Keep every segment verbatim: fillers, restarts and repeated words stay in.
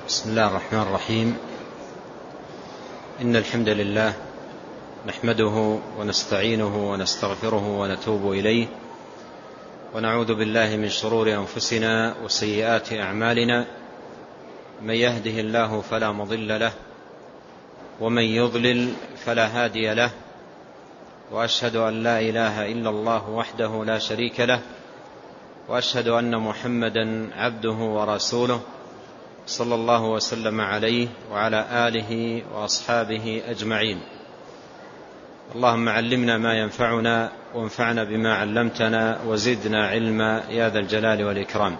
بسم الله الرحمن الرحيم. إن الحمد لله نحمده ونستعينه ونستغفره ونتوب إليه، ونعوذ بالله من شرور أنفسنا وسيئات أعمالنا. من يهده الله فلا مضل له، ومن يضلل فلا هادي له، وأشهد أن لا إله إلا الله وحده لا شريك له، وأشهد أن محمدا عبده ورسوله صلى الله وسلم عليه وعلى آله وأصحابه أجمعين. اللهم علمنا ما ينفعنا وانفعنا بما علمتنا وزدنا علما يا ذا الجلال والإكرام.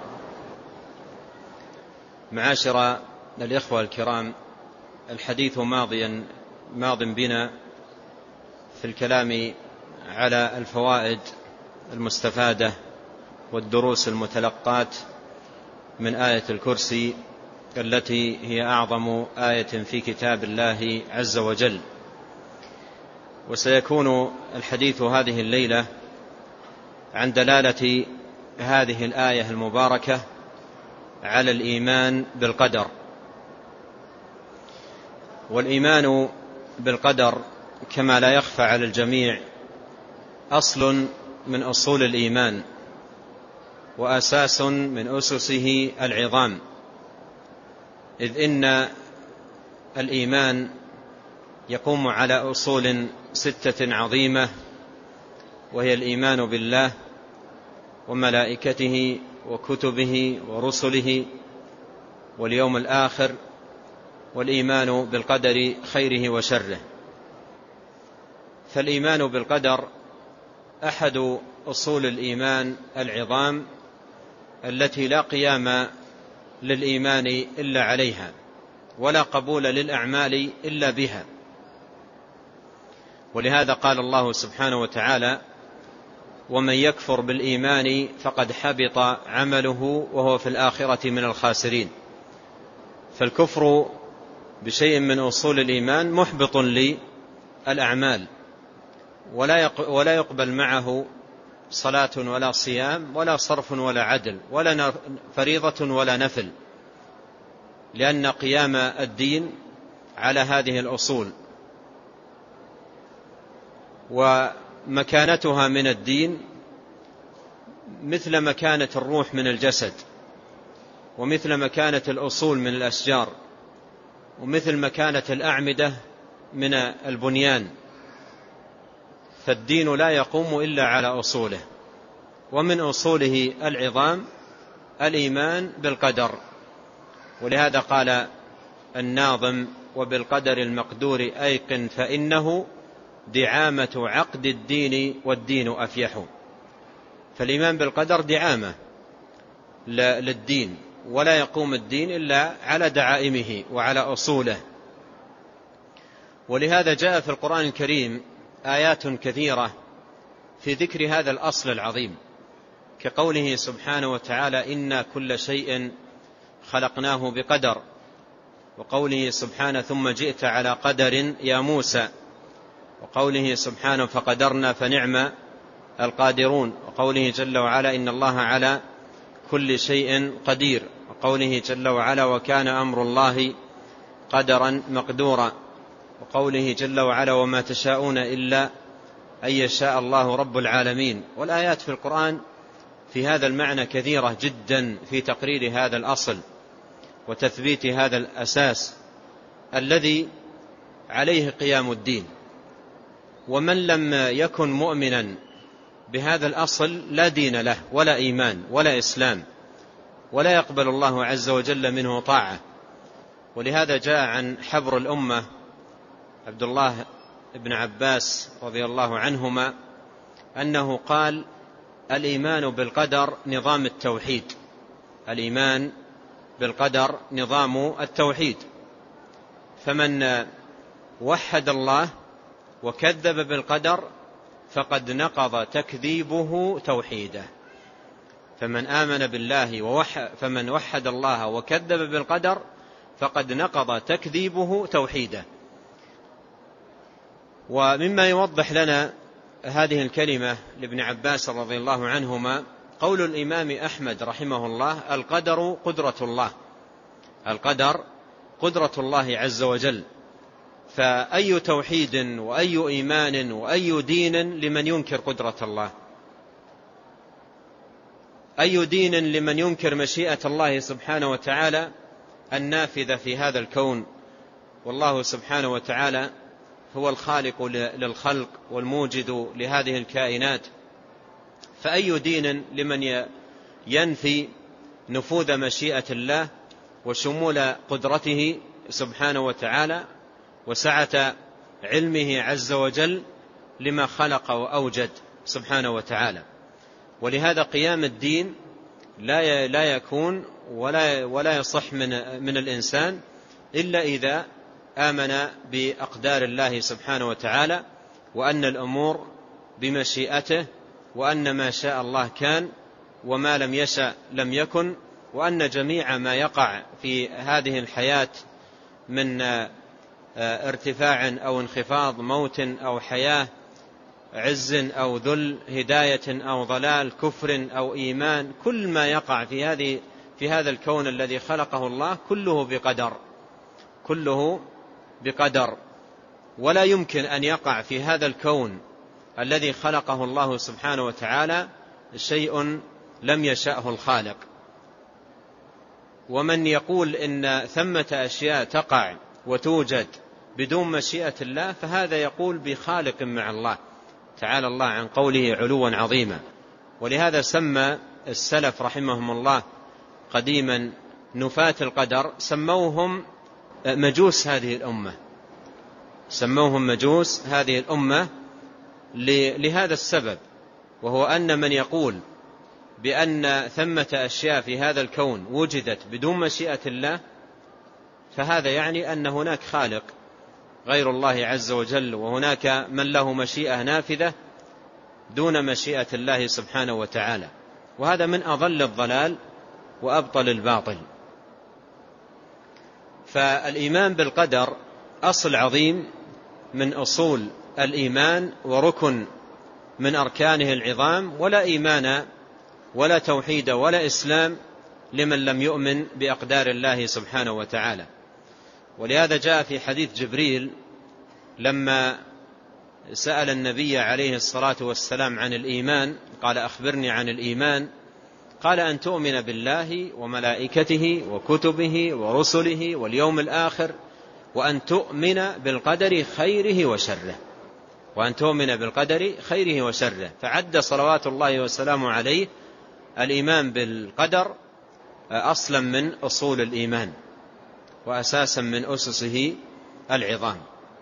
معاشر الإخوة الكرام، الحديث ماضيا ماض بنا في الكلام على الفوائد المستفادة والدروس المتلقاة من آية الكرسي التي هي أعظم آية في كتاب الله عز وجل. وسيكون الحديث هذه الليلة عن دلالة هذه الآية المباركة على الإيمان بالقدر. والإيمان بالقدر كما لا يخفى على الجميع أصل من أصول الإيمان، وأساس من أسسه العظام، إذ إن الإيمان يقوم على أصول ستة عظيمة، وهي الإيمان بالله وملائكته وكتبه ورسله واليوم الآخر، والإيمان بالقدر خيره وشره. فالإيمان بالقدر أحد أصول الإيمان العظام التي لا قيام للإيمان إلا عليها، ولا قبول للأعمال إلا بها. ولهذا قال الله سبحانه وتعالى: ومن يكفر بالإيمان فقد حبط عمله وهو في الآخرة من الخاسرين. فالكفر بشيء من أصول الإيمان محبط للأعمال، ولا يقبل معه صلاة ولا صيام ولا صرف ولا عدل ولا فريضة ولا نفل، لأن قيام الدين على هذه الأصول ومكانتها من الدين مثل مكانة الروح من الجسد، ومثل مكانة الأصول من الأشجار، ومثل مكانة الأعمدة من البنيان. فالدين لا يقوم إلا على أصوله، ومن أصوله العظام الإيمان بالقدر. ولهذا قال الناظم: وبالقدر المقدور أيقن فإنه دعامة عقد الدين والدين أفيح. فالإيمان بالقدر دعامة للدين، ولا يقوم الدين إلا على دعائمه وعلى أصوله. ولهذا جاء في القرآن الكريم آيات كثيرة في ذكر هذا الأصل العظيم، كقوله سبحانه وتعالى: إنا كل شيء خلقناه بقدر، وقوله سبحانه: ثم جئت على قدر يا موسى، وقوله سبحانه: فقدرنا فنعم القادرون، وقوله جل وعلا: إن الله على كل شيء قدير، وقوله جل وعلا: وكان أمر الله قدرا مقدورا، وقوله جل وعلا: وما تشاءون إلا أن يشاء الله رب العالمين. والآيات في القرآن في هذا المعنى كثيرة جدا في تقرير هذا الأصل وتثبيت هذا الأساس الذي عليه قيام الدين. ومن لم يكن مؤمنا بهذا الأصل لا دين له ولا إيمان ولا إسلام، ولا يقبل الله عز وجل منه طاعة. ولهذا جاء عن حبر الأمة عبد الله بن عباس رضي الله عنهما أنه قال: الإيمان بالقدر نظام التوحيد. الإيمان بالقدر نظام التوحيد. فمن وحد الله وكذب بالقدر فقد نقض تكذيبه توحيده. فمن آمن بالله ووحد فمن وحد الله وكذب بالقدر فقد نقض تكذيبه توحيده. ومما يوضح لنا هذه الكلمة لابن عباس رضي الله عنهما قول الإمام أحمد رحمه الله: القدر قدرة الله. القدر قدرة الله عز وجل. فأي توحيد وأي إيمان وأي دين لمن ينكر قدرة الله؟ أي دين لمن ينكر مشيئة الله سبحانه وتعالى النافذة في هذا الكون؟ والله سبحانه وتعالى هو الخالق للخلق والموجد لهذه الكائنات. فأي دين لمن ينفي نفوذ مشيئة الله وشمول قدرته سبحانه وتعالى وسعة علمه عز وجل لما خلق وأوجد سبحانه وتعالى. ولهذا قيام الدين لا لا يكون ولا ولا يصح من من الإنسان إلا إذا آمن بأقدار الله سبحانه وتعالى، وأن الأمور بمشيئته، وأن ما شاء الله كان وما لم يشأ لم يكن، وأن جميع ما يقع في هذه الحياة من ارتفاع أو انخفاض، موت أو حياة، عز أو ذل، هداية أو ضلال، كفر أو إيمان، كل ما يقع في هذه في هذا الكون الذي خلقه الله كله بقدر، كله بقدر. ولا يمكن أن يقع في هذا الكون الذي خلقه الله سبحانه وتعالى شيء لم يشأه الخالق. ومن يقول إن ثمة أشياء تقع وتوجد بدون مشيئة الله فهذا يقول بخالق مع الله تعالى الله عن قوله علوا عظيما. ولهذا سمى السلف رحمهم الله قديما نفاة القدر، سموهم مجوس هذه الأمة، سموهم مجوس هذه الأمة لهذا السبب، وهو أن من يقول بأن ثمة أشياء في هذا الكون وجدت بدون مشيئة الله فهذا يعني أن هناك خالق غير الله عز وجل، وهناك من له مشيئة نافذة دون مشيئة الله سبحانه وتعالى. وهذا من أضل الضلال وأبطل الباطل. فالإيمان بالقدر أصل عظيم من أصول الإيمان وركن من أركانه العظام، ولا إيمان ولا توحيد ولا إسلام لمن لم يؤمن بأقدار الله سبحانه وتعالى. ولهذا جاء في حديث جبريل لما سأل النبي عليه الصلاة والسلام عن الإيمان، قال أخبرني عن الإيمان، قال أن تؤمن بالله وملائكته وكتبه ورسله واليوم الآخر، وأن تؤمن بالقدر خيره وشره، وأن تؤمن بالقدر خيره وشره. فعد صلوات الله وسلامه عليه الإيمان بالقدر أصلا من أصول الإيمان وأساسا من أسسه العظام.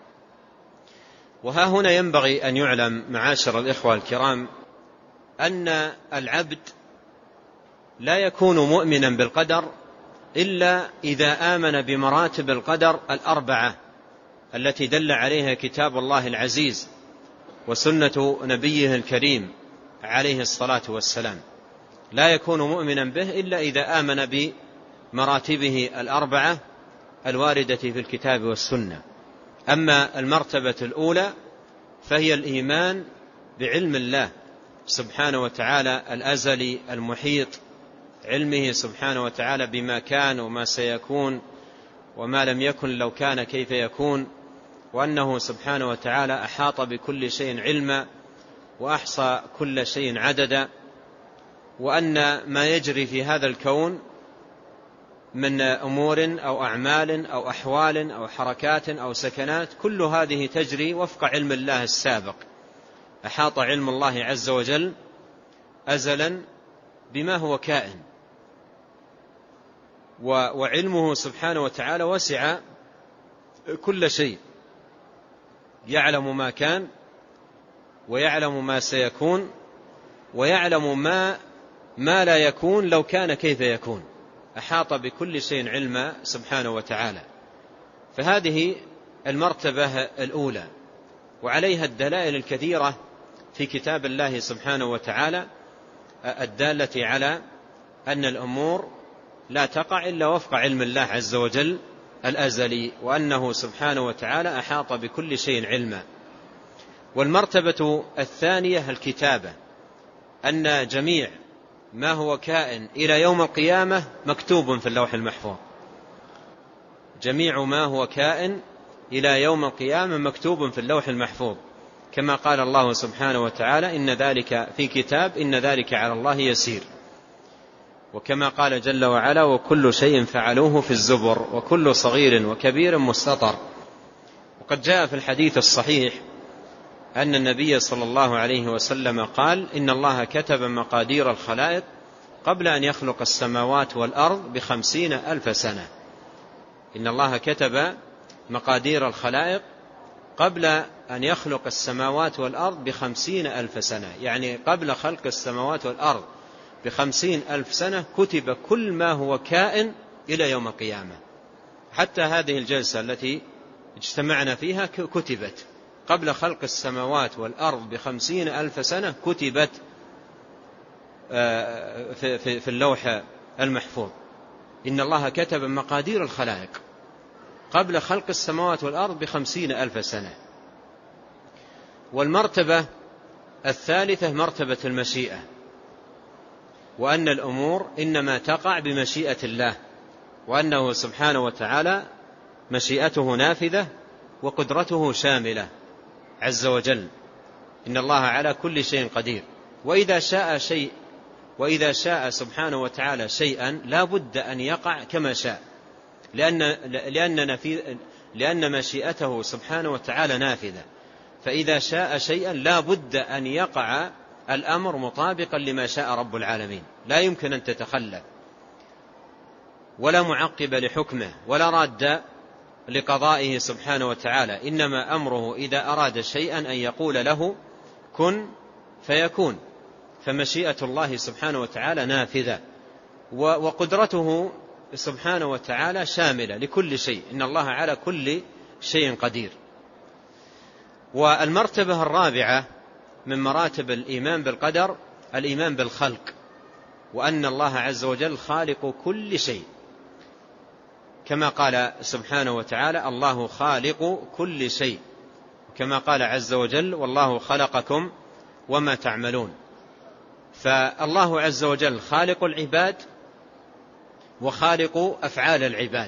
وها هنا ينبغي أن يعلم معاشر الإخوة الكرام أن العبد لا يكون مؤمنا بالقدر إلا إذا آمن بمراتب القدر الأربعة التي دل عليها كتاب الله العزيز وسنة نبيه الكريم عليه الصلاة والسلام. لا يكون مؤمنا به إلا إذا آمن بمراتبه الأربعة الواردة في الكتاب والسنة. أما المرتبة الأولى فهي الإيمان بعلم الله سبحانه وتعالى الأزلي المحيط، علمه سبحانه وتعالى بما كان وما سيكون وما لم يكن لو كان كيف يكون، وأنه سبحانه وتعالى أحاط بكل شيء علما وأحصى كل شيء عددا، وأن ما يجري في هذا الكون من أمور أو أعمال أو أحوال أو حركات أو سكنات كل هذه تجري وفق علم الله السابق. أحاط علم الله عز وجل أزلا بما هو كائن، وعلمه سبحانه وتعالى وسع كل شيء، يعلم ما كان ويعلم ما سيكون ويعلم ما ما لا يكون لو كان كيف يكون. أحاط بكل شيء علما سبحانه وتعالى. فهذه المرتبة الأولى، وعليها الدلائل الكثيرة في كتاب الله سبحانه وتعالى الدالة على أن الأمور لا تقع إلا وفق علم الله عز وجل الأزلي، وأنه سبحانه وتعالى أحاط بكل شيء علما. والمرتبة الثانية الكتابة، أن جميع ما هو كائن إلى يوم القيامة مكتوب في اللوح المحفوظ. جميع ما هو كائن إلى يوم القيامة مكتوب في اللوح المحفوظ، كما قال الله سبحانه وتعالى إن ذلك في كتاب إن ذلك على الله يسير، وكما قال جل وعلا وكل شيء فعلوه في الزبر وكل صغير وكبير مستطر. وقد جاء في الحديث الصحيح أن النبي صلى الله عليه وسلم قال إن الله كتب مقادير الخلائق قبل أن يخلق السماوات والأرض بخمسين ألف سنة. إن الله كتب مقادير الخلائق قبل أن يخلق السماوات والأرض بخمسين ألف سنة، يعني قبل خلق السماوات والأرض بخمسين ألف سنة كتب كل ما هو كائن إلى يوم القيامة. حتى هذه الجلسة التي اجتمعنا فيها كتبت قبل خلق السماوات والأرض بخمسين ألف سنة، كتبت في اللوح المحفوظ. إن الله كتب مقادير الخلائق قبل خلق السماوات والأرض بخمسين ألف سنة. والمرتبة الثالثة مرتبة المشيئة، وأن الأمور إنما تقع بمشيئة الله، وأنه سبحانه وتعالى مشيئته نافذة وقدرته شاملة عز وجل. إن الله على كل شيء قدير، وإذا شاء شيء وإذا شاء سبحانه وتعالى شيئا لا بد أن يقع كما شاء، لأن, لأن, لأن مشيئته سبحانه وتعالى نافذة، فإذا شاء شيئا لا بد أن يقع الأمر مطابقا لما شاء رب العالمين، لا يمكن أن تتخلف، ولا معقب لحكمه ولا راد لقضائه سبحانه وتعالى. إنما أمره إذا أراد شيئا أن يقول له كن فيكون. فمشيئة الله سبحانه وتعالى نافذة، وقدرته سبحانه وتعالى شاملة لكل شيء. إن الله على كل شيء قدير. والمرتبة الرابعة من مراتب الإيمان بالقدر الإيمان بالخلق، وأن الله عز وجل خالق كل شيء، كما قال سبحانه وتعالى الله خالق كل شيء، كما قال عز وجل والله خلقكم وما تعملون. فالله عز وجل خالق العباد وخالق أفعال العباد،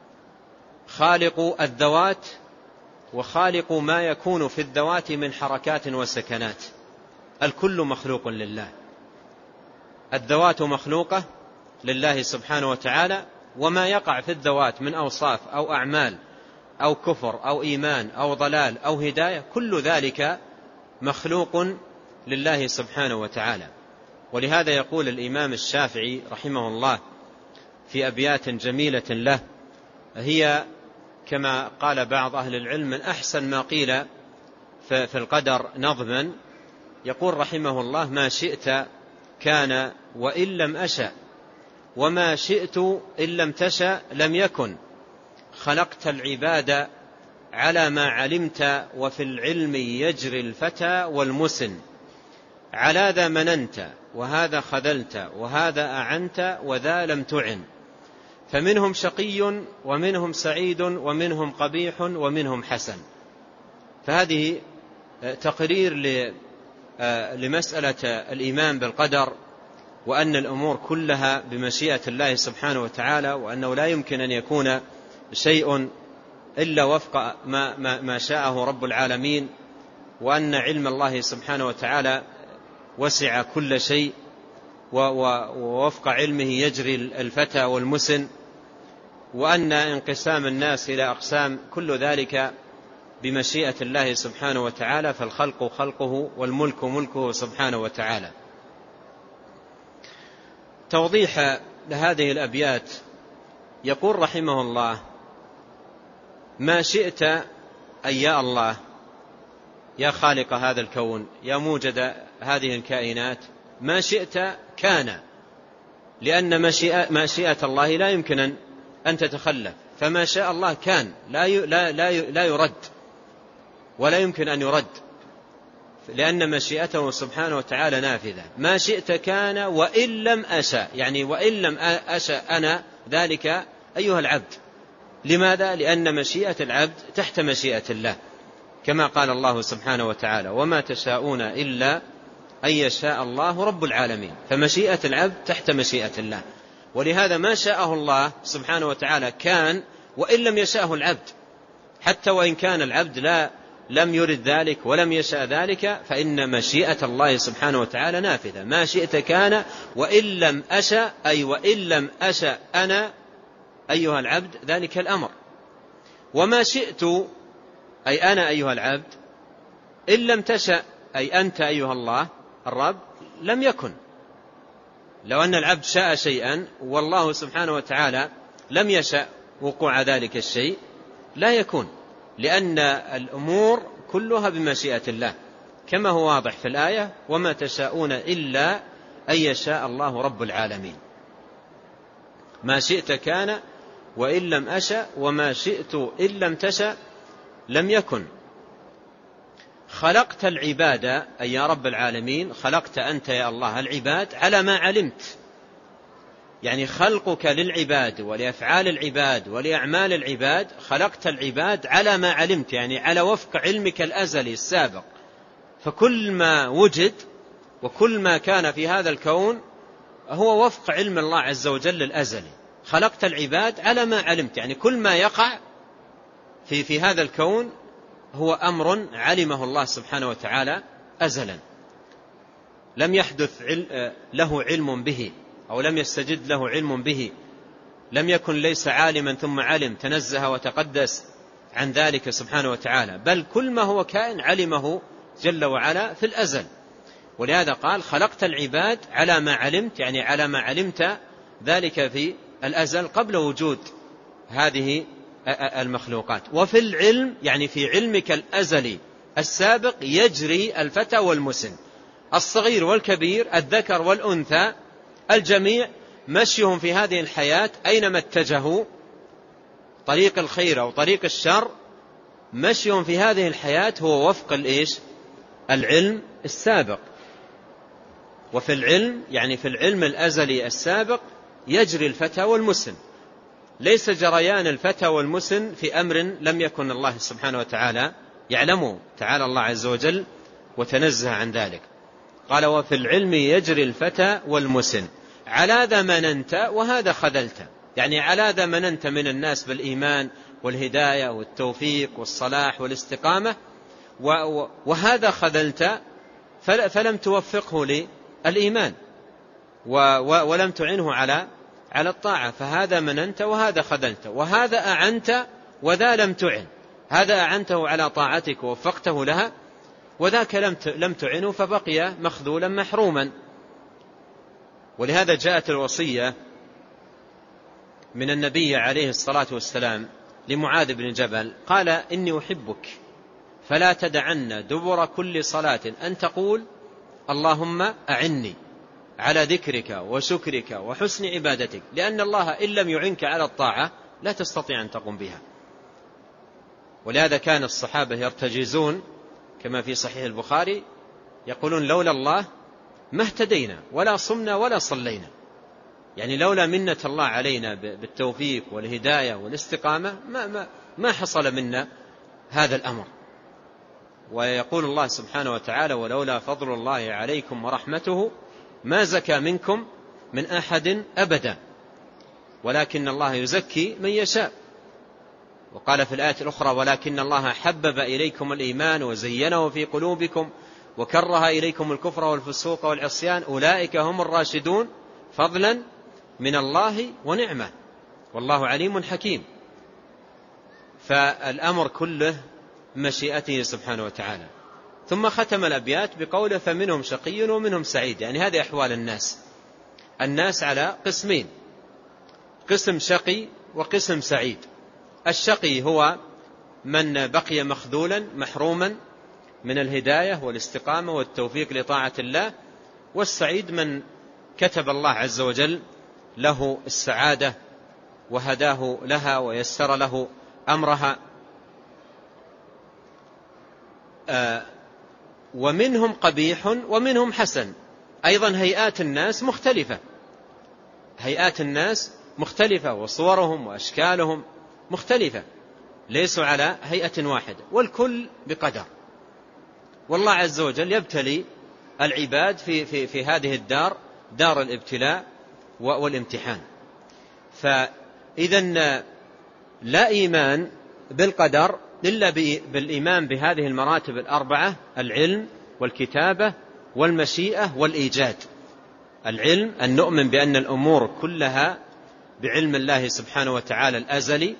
خالق الذوات وخالق ما يكون في الذوات من حركات وسكنات. الكل مخلوق لله، الذوات مخلوقة لله سبحانه وتعالى، وما يقع في الذوات من أوصاف أو أعمال أو كفر أو إيمان أو ضلال أو هداية كل ذلك مخلوق لله سبحانه وتعالى. ولهذا يقول الإمام الشافعي رحمه الله في أبيات جميلة له، هي كما قال بعض أهل العلم من أحسن ما قيل في القدر نظما. يقول رحمه الله ما شئت كان وإن لم أشأ، وما شئت إن لم تشأ لم يكن، خلقت العباد على ما علمت، وفي العلم يجري الفتى والمسن، على ذا مننت وهذا خذلت، وهذا أعنت وذا لم تعن، فمنهم شقي ومنهم سعيد ومنهم قبيح ومنهم حسن. فهذه تقرير لمسألة الإيمان بالقدر، وأن الأمور كلها بمشيئة الله سبحانه وتعالى، وأنه لا يمكن أن يكون شيء إلا وفق ما, ما, ما شاءه رب العالمين، وأن علم الله سبحانه وتعالى وسع كل شيء، ووفق علمه يجري الفتى والمسن، وأن انقسام الناس إلى أقسام كل ذلك بمشيئة الله سبحانه وتعالى، فالخلق خلقه والملك ملكه سبحانه وتعالى. توضيح لهذه الأبيات يقول رحمه الله ما شئت أي يا الله يا خالق هذا الكون يا موجد هذه الكائنات، ما شئت كان، لأن مشيئة الله لا يمكن أن تتخلف، فما شاء الله كان لا لا لا يرد ولا يمكن أن يرد، لأن مشيئته سبحانه وتعالى نافذة. ما شئت كان وإن لم أشأ، يعني وإن لم أشأ أنا ذلك أيها العبد. لماذا؟ لأن مشيئة العبد تحت مشيئة الله، كما قال الله سبحانه وتعالى وما تشاءون إلا أن يشاء الله رب العالمين. فمشيئة العبد تحت مشيئة الله، ولهذا ما شاءه الله سبحانه وتعالى كان، وإن لم يشاءه العبد، حتى وإن كان العبد لا لم يرد ذلك ولم يشاء ذلك، فإن مشيئة الله سبحانه وتعالى نافذة. ما شئت كان وإن لم أشأ، أي وإن لم أشأ أنا أيها العبد ذلك الأمر. وما شئت أي أنا أيها العبد إن لم تشأ أي أنت أيها الله الرب لم يكن. لو أن العبد شاء شيئا والله سبحانه وتعالى لم يشأ وقوع ذلك الشيء لا يكون، لأن الأمور كلها بمشيئة الله، كما هو واضح في الآية: وما تشاءون إلا أن يشاء الله رب العالمين. ما شئت كان وإن لم أشأ، وما شئت إن لم تشأ لم يكن. خلقت العباد أي يا رب العالمين، خلقت أنت يا الله العباد على ما علمت، يعني خلقك للعباد ولأفعال العباد ولأعمال العباد، خلقت العباد على ما علمت، يعني على وفق علمك الأزلي السابق. فكل ما وجد وكل ما كان في هذا الكون هو وفق علم الله عز وجل الأزلي. خلقت العباد على ما علمت، يعني كل ما يقع في في هذا الكون هو أمر علمه الله سبحانه وتعالى أزلا، لم يحدث له علم به أو لم يستجد له علم به، لم يكن ليس عالما ثم علم، تنزه وتقدس عن ذلك سبحانه وتعالى، بل كل ما هو كائن علمه جل وعلا في الأزل. ولهذا قال: خلقت العباد على ما علمت، يعني على ما علمت ذلك في الأزل قبل وجود هذه المخلوقات. وفي العلم يعني في علمك الأزلي السابق يجري الفتى والمسن، الصغير والكبير، الذكر والأنثى، الجميع مشيهم في هذه الحياة أينما اتجهوا، طريق الخير أو طريق الشر، مشيهم في هذه الحياة هو وفق الإيش؟ العلم السابق. وفي العلم يعني في العلم الأزلي السابق يجري الفتى والمسن، ليس جريان الفتى والمسن في أمر لم يكن الله سبحانه وتعالى يعلمه، تعالى الله عز وجل وتنزه عن ذلك. قال: وفي العلم يجري الفتى والمسن على ذا مننت وهذا خذلت، يعني على ذا مننت من الناس بالإيمان والهداية والتوفيق والصلاح والاستقامة، وهذا خذلت فلم توفقه للإيمان ولم تعنه على على الطاعة، فهذا مننت وهذا خذلت، وهذا أعنت وذا لم تعن، هذا أعنته على طاعتك ووفقته لها، وذاك لم تعنه فبقي مخذولا محروما. ولهذا جاءت الوصية من النبي عليه الصلاة والسلام لمعاذ بن جبل، قال: إني أحبك فلا تدعن دبر كل صلاة أن تقول اللهم أعني على ذكرك وشكرك وحسن عبادتك، لأن الله إن لم يعنك على الطاعة لا تستطيع أن تقوم بها. ولهذا كان الصحابة يرتجزون كما في صحيح البخاري يقولون: لولا الله ما اهتدينا ولا صمنا ولا صلينا، يعني لولا منة الله علينا بالتوفيق والهداية والاستقامة ما, ما, ما حصل منا هذا الأمر. ويقول الله سبحانه وتعالى: ولولا فضل الله عليكم ورحمته ما زكى منكم من أحد أبدا ولكن الله يزكي من يشاء. وقال في الآية الأخرى: ولكن الله حبب إليكم الإيمان وزينه في قلوبكم وكره إليكم الكفر والفسوق والعصيان أولئك هم الراشدون فضلا من الله ونعمة والله عليم حكيم. فالأمر كله مشيئته سبحانه وتعالى. ثم ختم الأبيات بقوله: فمنهم شقي ومنهم سعيد، يعني هذه أحوال الناس. الناس على قسمين: قسم شقي وقسم سعيد. الشقي هو من بقي مخذولا محروما من الهداية والاستقامة والتوفيق لطاعة الله، والسعيد من كتب الله عز وجل له السعادة وهداه لها ويسر له أمرها. آه ومنهم قبيح ومنهم حسن، أيضا هيئات الناس مختلفة، هيئات الناس مختلفة وصورهم وأشكالهم مختلفة، ليسوا على هيئة واحدة، والكل بقدر. والله عز وجل يبتلي العباد في, في, في هذه الدار، دار الابتلاء والامتحان. فإذا لا إيمان بالقدر إلا بالإيمان بهذه المراتب الأربعة: العلم والكتابة والمشيئة والإيجاد. العلم أن نؤمن بأن الأمور كلها بعلم الله سبحانه وتعالى الأزلي،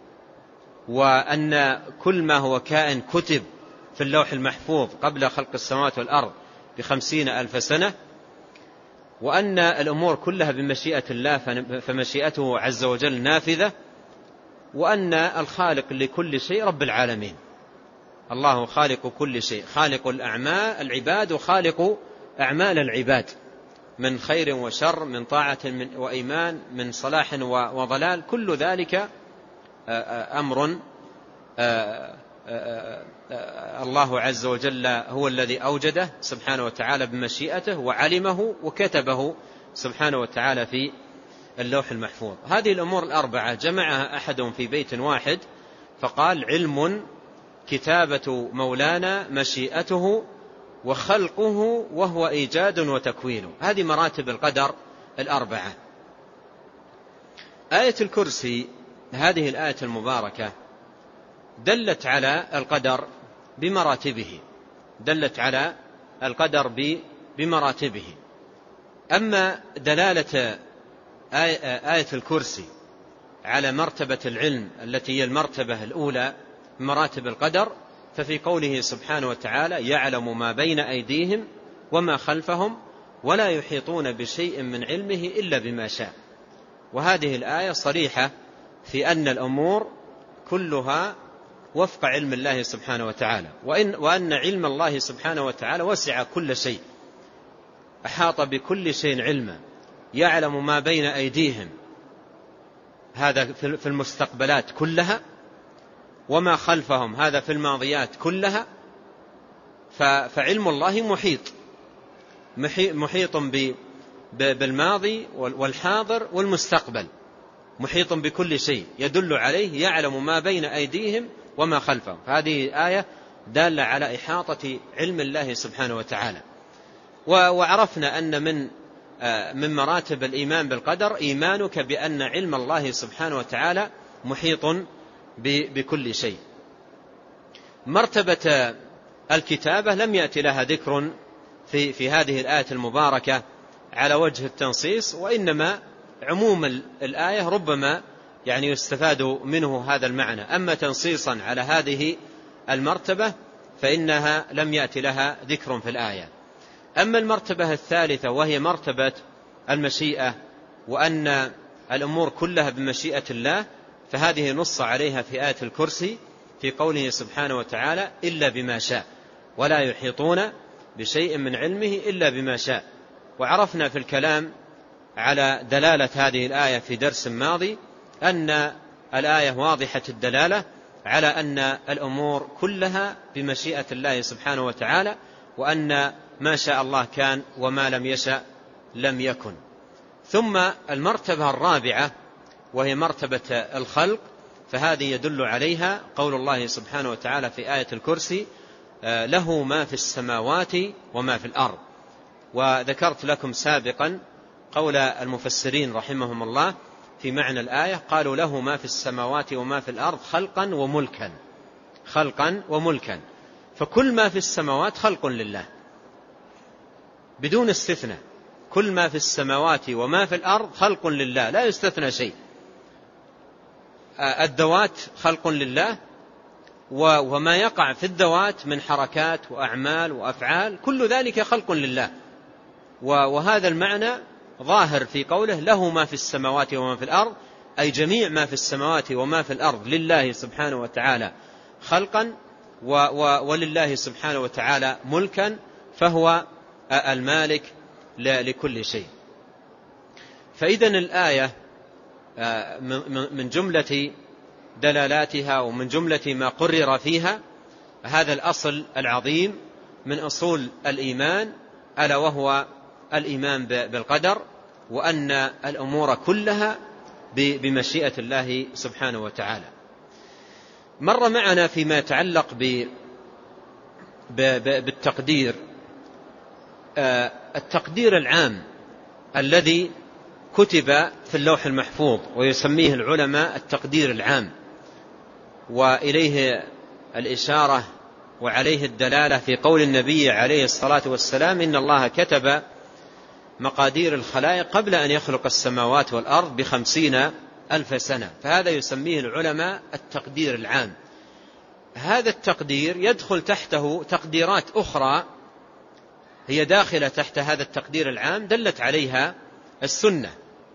وأن كل ما هو كائن كتب في اللوح المحفوظ قبل خلق السماوات والأرض بخمسين ألف سنة، وأن الأمور كلها بمشيئة الله فمشيئته عز وجل نافذة، وأن الخالق لكل شيء رب العالمين. الله خالق كل شيء، خالق الأعمال العباد وخالق أعمال العباد من خير وشر، من طاعة وإيمان، من صلاح وضلال، كل ذلك أمر الله عز وجل هو الذي أوجده سبحانه وتعالى بمشيئته، وعلمه وكتبه سبحانه وتعالى في اللوح المحفوظ. هذه الأمور الأربعة جمعها أحدهم في بيت واحد فقال: علم، كتابة مولانا، مشيئته، وخلقه وهو إيجاد وتكوين. هذه مراتب القدر الأربعة. آية الكرسي، هذه الآية المباركة، دلت على القدر بمراتبه، دلت على القدر بمراتبه. أما دلالة آية الكرسي على مرتبة العلم التي هي المرتبة الأولى مراتب القدر، ففي قوله سبحانه وتعالى: يعلم ما بين أيديهم وما خلفهم ولا يحيطون بشيء من علمه إلا بما شاء. وهذه الآية صريحة في أن الأمور كلها وفق علم الله سبحانه وتعالى، وإن وأن علم الله سبحانه وتعالى وسع كل شيء، أحاط بكل شيء علما. يعلم ما بين أيديهم، هذا في المستقبلات كلها، وما خلفهم، هذا في الماضيات كلها. فعلم الله محيط محيط بالماضي والحاضر والمستقبل، محيط بكل شيء، يدل عليه يعلم ما بين أيديهم وما خلفهم. فهذه آية دالة على إحاطة علم الله سبحانه وتعالى. وعرفنا أن من من مراتب الإيمان بالقدر إيمانك بأن علم الله سبحانه وتعالى محيط بكل شيء. مرتبة الكتابة لم يأتي لها ذكر في في هذه الآية المباركة على وجه التنصيص، وإنما عموم الآية ربما يعني يستفاد منه هذا المعنى. أما تنصيصا على هذه المرتبة فإنها لم يأتي لها ذكر في الآية. أما المرتبة الثالثة وهي مرتبة المشيئة، وأن الأمور كلها بمشيئة الله، فهذه نص عليها في آية الكرسي في قوله سبحانه وتعالى: إلا بما شاء ولا يحيطون بشيء من علمه إلا بما شاء. وعرفنا في الكلام على دلالة هذه الآية في درس ماضي أن الآية واضحة الدلالة على أن الأمور كلها بمشيئة الله سبحانه وتعالى، وأن ما شاء الله كان وما لم يشأ لم يكن. ثم المرتبة الرابعة وهي مرتبة الخلق، فهذه يدل عليها قول الله سبحانه وتعالى في آية الكرسي: له ما في السماوات وما في الأرض. وذكرت لكم سابقا قول المفسرين رحمهم الله في معنى الآية، قالوا: له ما في السماوات وما في الأرض خلقا وملكا، خلقا وملكا. فكل ما في السماوات خلق لله بدون استثناء، كل ما في السماوات وما في الأرض خلق لله لا يستثنى شيء. الذوات خلق لله، وما يقع في الذوات من حركات وأعمال وأفعال كل ذلك خلق لله. وهذا المعنى ظاهر في قوله: له ما في السماوات وما في الأرض، أي جميع ما في السماوات وما في الأرض لله سبحانه وتعالى خلقا، ولله سبحانه وتعالى ملكا، فهو المالك لكل شيء. فإذن الآية من جملة دلالاتها ومن جملة ما قرر فيها هذا الأصل العظيم من أصول الإيمان، ألا وهو الإيمان بالقدر، وأن الأمور كلها بمشيئة الله سبحانه وتعالى. مر معنا فيما يتعلق بالتقدير التقدير العام الذي كتب في اللوح المحفوظ، ويسميه العلماء التقدير العام، وإليه الإشارة وعليه الدلالة في قول النبي عليه الصلاة والسلام: إن الله كتب مقادير الخلائق قبل أن يخلق السماوات والأرض بخمسين ألف سنة. فهذا يسميه العلماء التقدير العام. هذا التقدير يدخل تحته تقديرات أخرى هي داخلة تحت هذا التقدير العام دلت عليها السنة.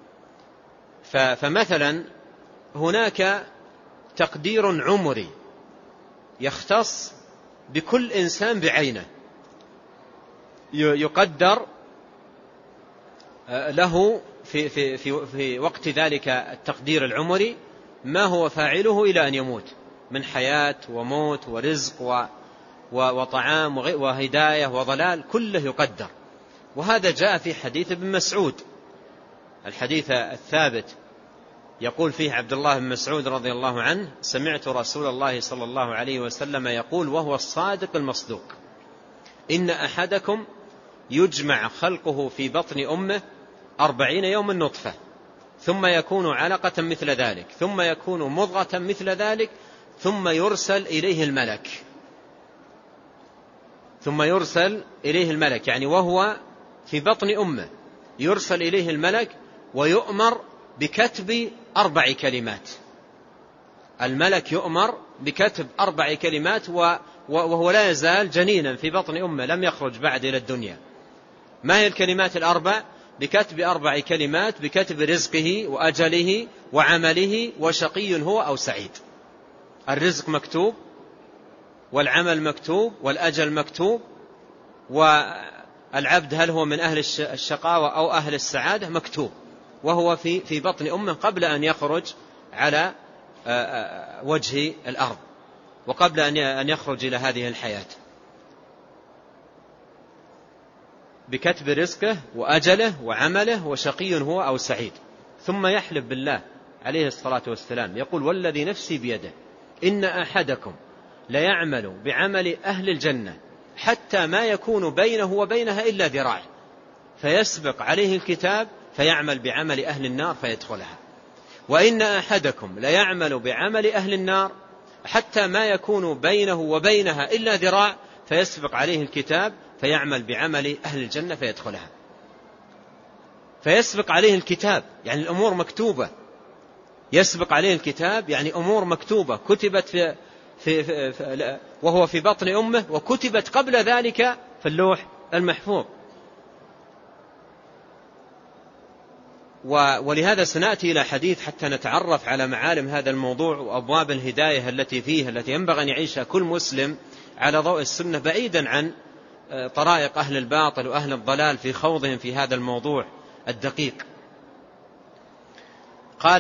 فمثلا هناك تقدير عمري يختص بكل إنسان بعينه، يقدر له في, في, في, في وقت ذلك التقدير العمري ما هو فاعله إلى أن يموت من حياة وموت ورزق و وطعام وهداية وضلال، كله يقدر. وهذا جاء في حديث ابن مسعود، الحديث الثابت، يقول فيه عبد الله بن مسعود رضي الله عنه: سمعت رسول الله صلى الله عليه وسلم يقول وهو الصادق المصدوق: إن أحدكم يجمع خلقه في بطن أمه أربعين يوما نطفة، ثم يكون علقة مثل ذلك، ثم يكون مضغة مثل ذلك، ثم يرسل إليه الملك ثم يرسل إليه الملك يعني وهو في بطن أمه يرسل إليه الملك ويؤمر بكتب أربع كلمات. الملك يؤمر بكتب أربع كلمات وهو لا يزال جنينا في بطن أمه لم يخرج بعد إلى الدنيا. ما هي الكلمات الأربع؟ بكتب أربع كلمات: بكتب رزقه وأجله وعمله وشقي هو أو سعيد. الرزق مكتوب، والعمل مكتوب، والأجل مكتوب، والعبد هل هو من أهل الشقاوة أو أهل السعادة مكتوب، وهو في في بطن أمه قبل أن يخرج على وجه الأرض وقبل أن يخرج إلى هذه الحياة. بكتب رزقه وأجله وعمله وشقي هو أو سعيد. ثم يحلف بالله عليه الصلاة والسلام يقول: والذي نفسي بيده إن أحدكم ليعمل بعمل أهل الجنة حتى ما يكون بينه وبينها إلا ذراع، فيسبق عليه الكتاب فيعمل بعمل أهل النار فيدخلها. وإن أحدكم ليعمل بعمل أهل النار حتى ما يكون بينه وبينها إلا ذراع، فيسبق عليه الكتاب فيعمل بعمل أهل الجنة فيدخلها. فيسبق عليه الكتاب يعني الأمور مكتوبة، يسبق عليه الكتاب يعني أمور مكتوبة كتبت في في في في وهو في بطن أمه، وكتبت قبل ذلك في اللوح المحفوظ. ولهذا سنأتي إلى حديث حتى نتعرف على معالم هذا الموضوع وأبواب الهداية التي فيه، التي ينبغي أن يعيشها كل مسلم على ضوء السنة بعيدا عن طرائق أهل الباطل وأهل الضلال في خوضهم في هذا الموضوع الدقيق. قال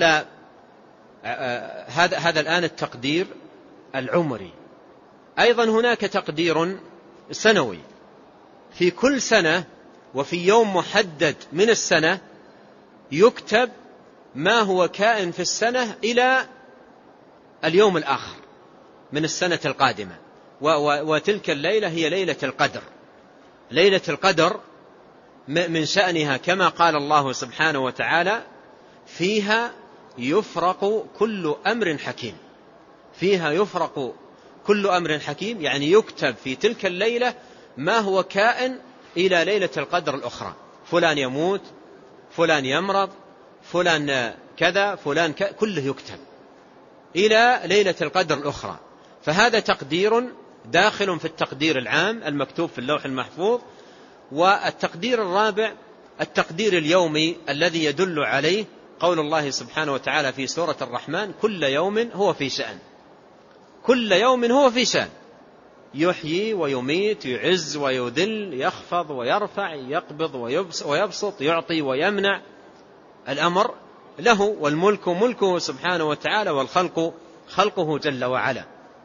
هذا هذا الآن التقدير العمري. أيضا هناك تقدير سنوي، في كل سنة وفي يوم محدد من السنة يكتب ما هو كائن في السنة إلى اليوم الآخر من السنة القادمة. وتلك الليلة هي ليلة القدر. ليلة القدر من شأنها كما قال الله سبحانه وتعالى: فيها يفرق كل أمر حكيم. فيها يفرق كل أمر حكيم يعني يكتب في تلك الليلة ما هو كائن إلى ليلة القدر الأخرى. فلان يموت، فلان يمرض، فلان كذا، فلان كذا، كله يكتب إلى ليلة القدر الأخرى. فهذا تقدير داخل في التقدير العام المكتوب في اللوح المحفوظ. والتقدير الرابع التقدير اليومي الذي يدل عليه قول الله سبحانه وتعالى في سورة الرحمن: كل يوم هو في شأن. كل يوم هو في شأن، يحيي ويميت، يعز ويذل، يخفض ويرفع، يقبض ويبسط، يعطي ويمنع. الأمر له، والملك ملكه سبحانه وتعالى، والخلق خلقه جل وعلا.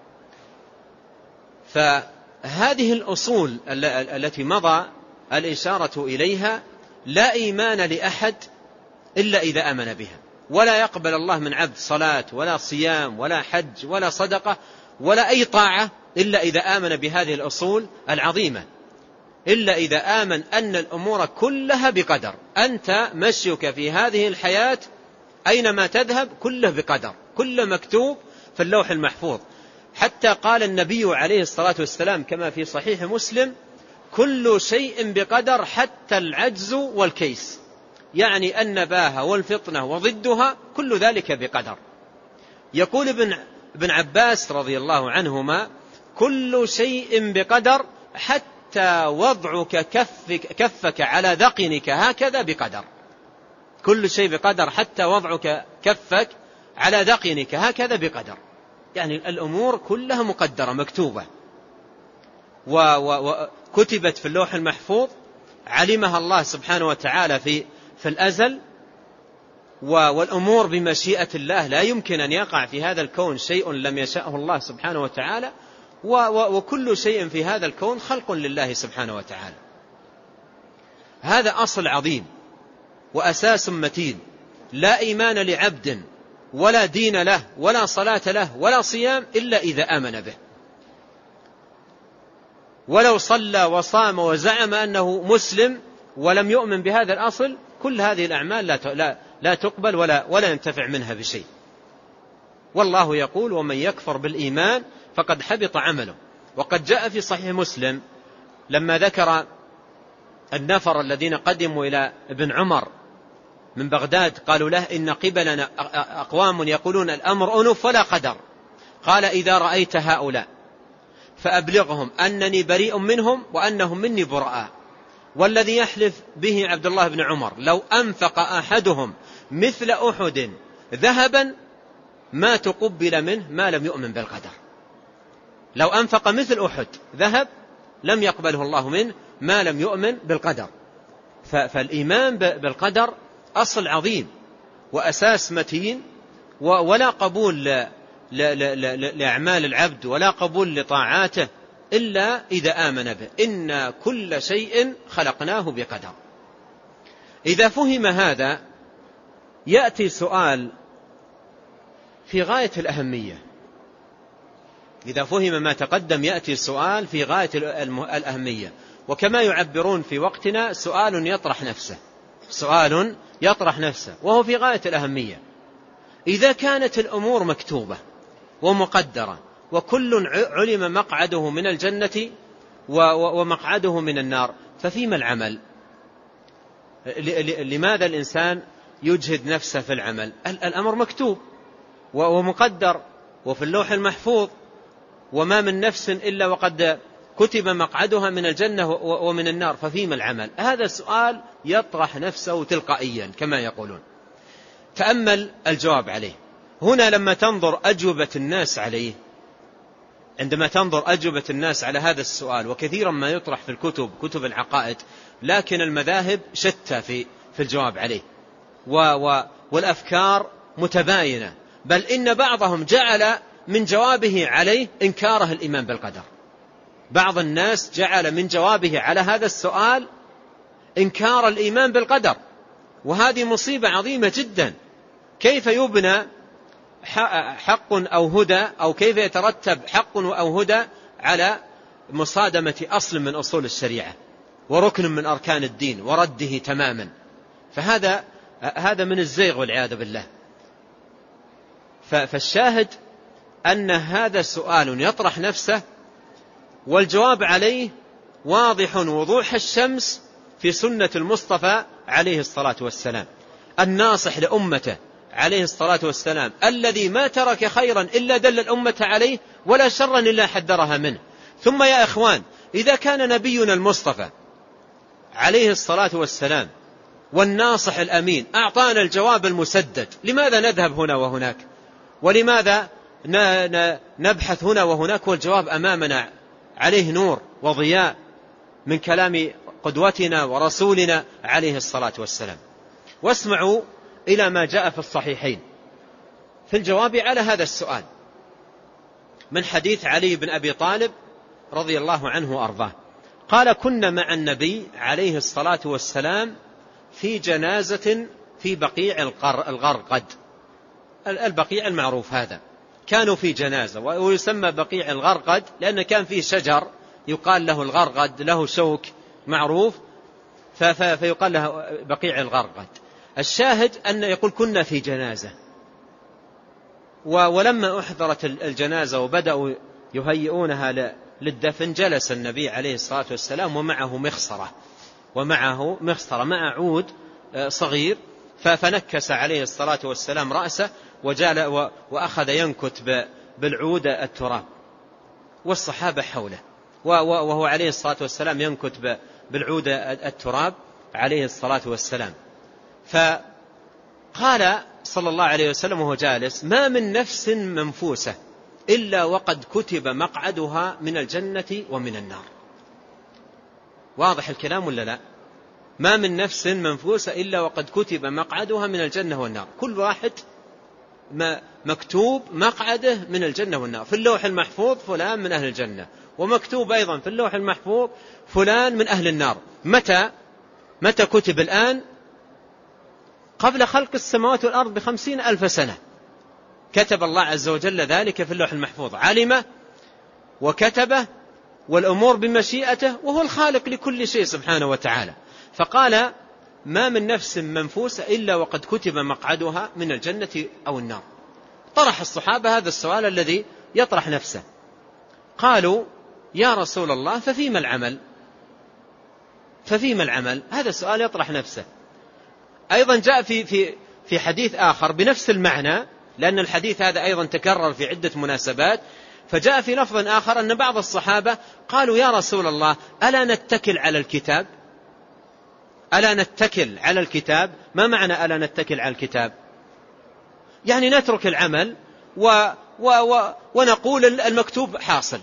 فهذه الأصول التي مضى الإشارة إليها لا إيمان لأحد إلا إذا آمن بها، ولا يقبل الله من عبد صلاة ولا صيام ولا حج ولا صدقة ولا أي طاعة إلا إذا آمن بهذه الأصول العظيمة، إلا إذا آمن أن الأمور كلها بقدر. أنت مشيك في هذه الحياة أينما تذهب كله بقدر، كله مكتوب في اللوح المحفوظ، حتى قال النبي عليه الصلاة والسلام كما في صحيح مسلم: كل شيء بقدر حتى العجز والكيس، يعني النباهة والفطنة وضدها كل ذلك بقدر. يقول ابن, ابن عباس رضي الله عنهما: كل شيء بقدر حتى وضعك كفك, كفك على ذقنك هكذا بقدر. كل شيء بقدر حتى وضعك كفك على ذقنك هكذا بقدر، يعني الأمور كلها مقدرة مكتوبة وكتبت في اللوح المحفوظ، علمها الله سبحانه وتعالى في, في الأزل، والأمور بمشيئة الله، لا يمكن أن يقع في هذا الكون شيء لم يشأه الله سبحانه وتعالى، وكل شيء في هذا الكون خلق لله سبحانه وتعالى. هذا أصل عظيم وأساس متين، لا إيمان لعبد ولا دين له ولا صلاة له ولا صيام إلا إذا آمن به. ولو صلى وصام وزعم أنه مسلم ولم يؤمن بهذا الأصل، كل هذه الأعمال لا لا تقبل ولا ولا ينتفع منها بشيء. والله يقول: ومن يكفر بالإيمان فقد حبط عمله. وقد جاء في صحيح مسلم لما ذكر النفر الذين قدموا إلى ابن عمر من بغداد، قالوا له: إن قبلنا أقوام يقولون الأمر أنف ولا قدر. قال: إذا رأيت هؤلاء فأبلغهم أنني بريء منهم وأنهم مني براء. والذي يحلف به عبد الله بن عمر: لو أنفق أحدهم مثل أحد ذهبا ما تقبل منه ما لم يؤمن بالقدر. لو أنفق مثل أحد ذهب لم يقبله الله منه ما لم يؤمن بالقدر. فالإيمان بالقدر أصل عظيم وأساس متين، ولا قبول لأعمال العبد ولا قبول لطاعاته إلا إذا آمن به. إن كل شيء خلقناه بقدر. إذا فهم هذا يأتي سؤال في غاية الأهمية. إذا فهم ما تقدم يأتي سؤال في غاية الأهمية، وكما يعبرون في وقتنا: سؤال يطرح نفسه. سؤال يطرح نفسه وهو في غاية الأهمية. إذا كانت الأمور مكتوبة ومقدرة وكل علم مقعده من الجنة ومقعده من النار، ففيما العمل؟ لماذا الإنسان يجهد نفسه في العمل؟ الأمر مكتوب ومقدر وفي اللوح المحفوظ، وما من نفس إلا وقد كتب مقعدها من الجنة ومن النار، ففيما العمل؟ هذا السؤال يطرح نفسه تلقائيا كما يقولون. تأمل الجواب عليه. هنا لما تنظر أجوبة الناس عليه، عندما تنظر أجوبة الناس على هذا السؤال، وكثيرا ما يطرح في الكتب كتب العقائد، لكن المذاهب شتى في في الجواب عليه، والأفكار متباينة، بل إن بعضهم جعل من جوابه عليه إنكاره الإيمان بالقدر. بعض الناس جعل من جوابه على هذا السؤال إنكار الإيمان بالقدر، وهذه مصيبة عظيمة جدا. كيف يبنى حق أو هدى، أو كيف يترتب حق أو هدى على مصادمة أصل من أصول الشريعة وركن من أركان الدين ورده تماما؟ فهذا هذا من الزيغ والعياذ بالله. فالشاهد أن هذا سؤال يطرح نفسه، والجواب عليه واضح وضوح الشمس في سنة المصطفى عليه الصلاة والسلام، الناصح لأمته عليه الصلاة والسلام، الذي ما ترك خيرا إلا دل الأمة عليه ولا شرا إلا حذرها منه. ثم يا إخوان، إذا كان نبينا المصطفى عليه الصلاة والسلام والناصح الأمين أعطانا الجواب المسدد، لماذا نذهب هنا وهناك؟ ولماذا نبحث هنا وهناك والجواب أمامنا عليه نور وضياء من كلام قدوتنا ورسولنا عليه الصلاة والسلام؟ واسمعوا إلى ما جاء في الصحيحين في الجواب على هذا السؤال من حديث علي بن أبي طالب رضي الله عنه وأرضاه. قال: كنا مع النبي عليه الصلاة والسلام في جنازة في بقيع الغرقد. البقيع المعروف هذا، كانوا في جنازة، ويسمى بقيع الغرقد لأن كان فيه شجر يقال له الغرقد، له شوك معروف، فيقال له بقيع الغرقد. الشاهد أن يقول: كنا في جنازة. ولما أحضرت الجنازة وبدأوا يهيئونها للدفن جلس النبي عليه الصلاة والسلام ومعه مخصرة ومعه مخصرة مع عود صغير، فنكس عليه الصلاة والسلام رأسه وجال وأخذ ينكت بالعود التراب والصحابة حوله، وهو عليه الصلاة والسلام ينكت بالعود التراب عليه الصلاة والسلام. فقال صلى الله عليه وسلم وهو جالس: ما من نفس منفوسة إلا وقد كتب مقعدها من الجنة ومن النار. واضح الكلام ولا لا؟ ما من نفس منفوسة إلا وقد كتب مقعدها من الجنة والنار، كل واحد ما مكتوب مقعده من الجنة والنار. في اللوح المحفوظ فلان من أهل الجنة، ومكتوب أيضا في اللوح المحفوظ فلان من أهل النار. متى متى كتب؟ الآن قبل خلق السماوات والأرض بخمسين ألف سنة كتب الله عز وجل ذلك في اللوح المحفوظ، علمه وكتبه والأمور بمشيئته، وهو الخالق لكل شيء سبحانه وتعالى. فقال: ما من نفس منفوسة إلا وقد كتب مقعدها من الجنة أو النار. طرح الصحابة هذا السؤال الذي يطرح نفسه، قالوا: يا رسول الله ففيما العمل؟ ففيما العمل؟ هذا السؤال يطرح نفسه. أيضا جاء في في في حديث آخر بنفس المعنى، لأن الحديث هذا أيضا تكرر في عدة مناسبات، فجاء في لفظ آخر أن بعض الصحابة قالوا: يا رسول الله ألا نتكل على الكتاب؟ ألا نتكل على الكتاب؟ ما معنى ألا نتكل على الكتاب؟ يعني نترك العمل و و و ونقول المكتوب حاصل،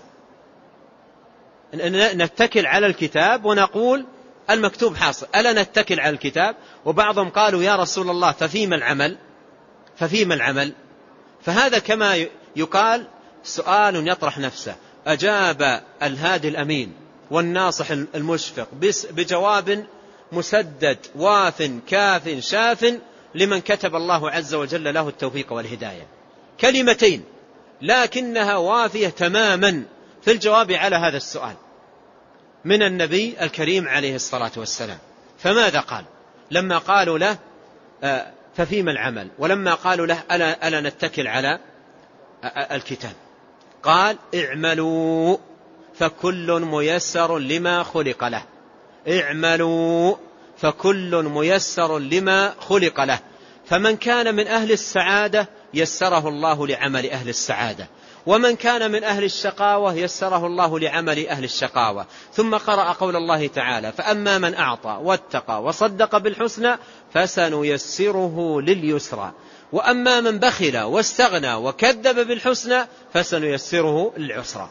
نتكل على الكتاب ونقول المكتوب حاصل، ألا نتكل على الكتاب؟ وبعضهم قالوا: يا رسول الله ففيما العمل؟ ففيما العمل؟ فهذا كما يقال سؤال يطرح نفسه. أجاب الهادي الأمين والناصح المشفق بجواب مسدد واف كاف شاف لمن كتب الله عز وجل له التوفيق والهداية. كلمتين لكنها وافية تماما في الجواب على هذا السؤال من النبي الكريم عليه الصلاة والسلام. فماذا قال لما قالوا له ففيما العمل، ولما قالوا له ألا, ألا نتكل على الكتاب؟ قال: اعملوا فكل ميسر لما خلق له. اعملوا فكل ميسر لما خلق له، فمن كان من أهل السعادة يسره الله لعمل أهل السعادة، ومن كان من أهل الشقاوة يسره الله لعمل أهل الشقاوة. ثم قرأ قول الله تعالى: فأما من أعطى واتقى وصدق بالحسنى فسنيسره لليسرى، وأما من بخل واستغنى وكذب بالحسنى فسنيسره للعسرى.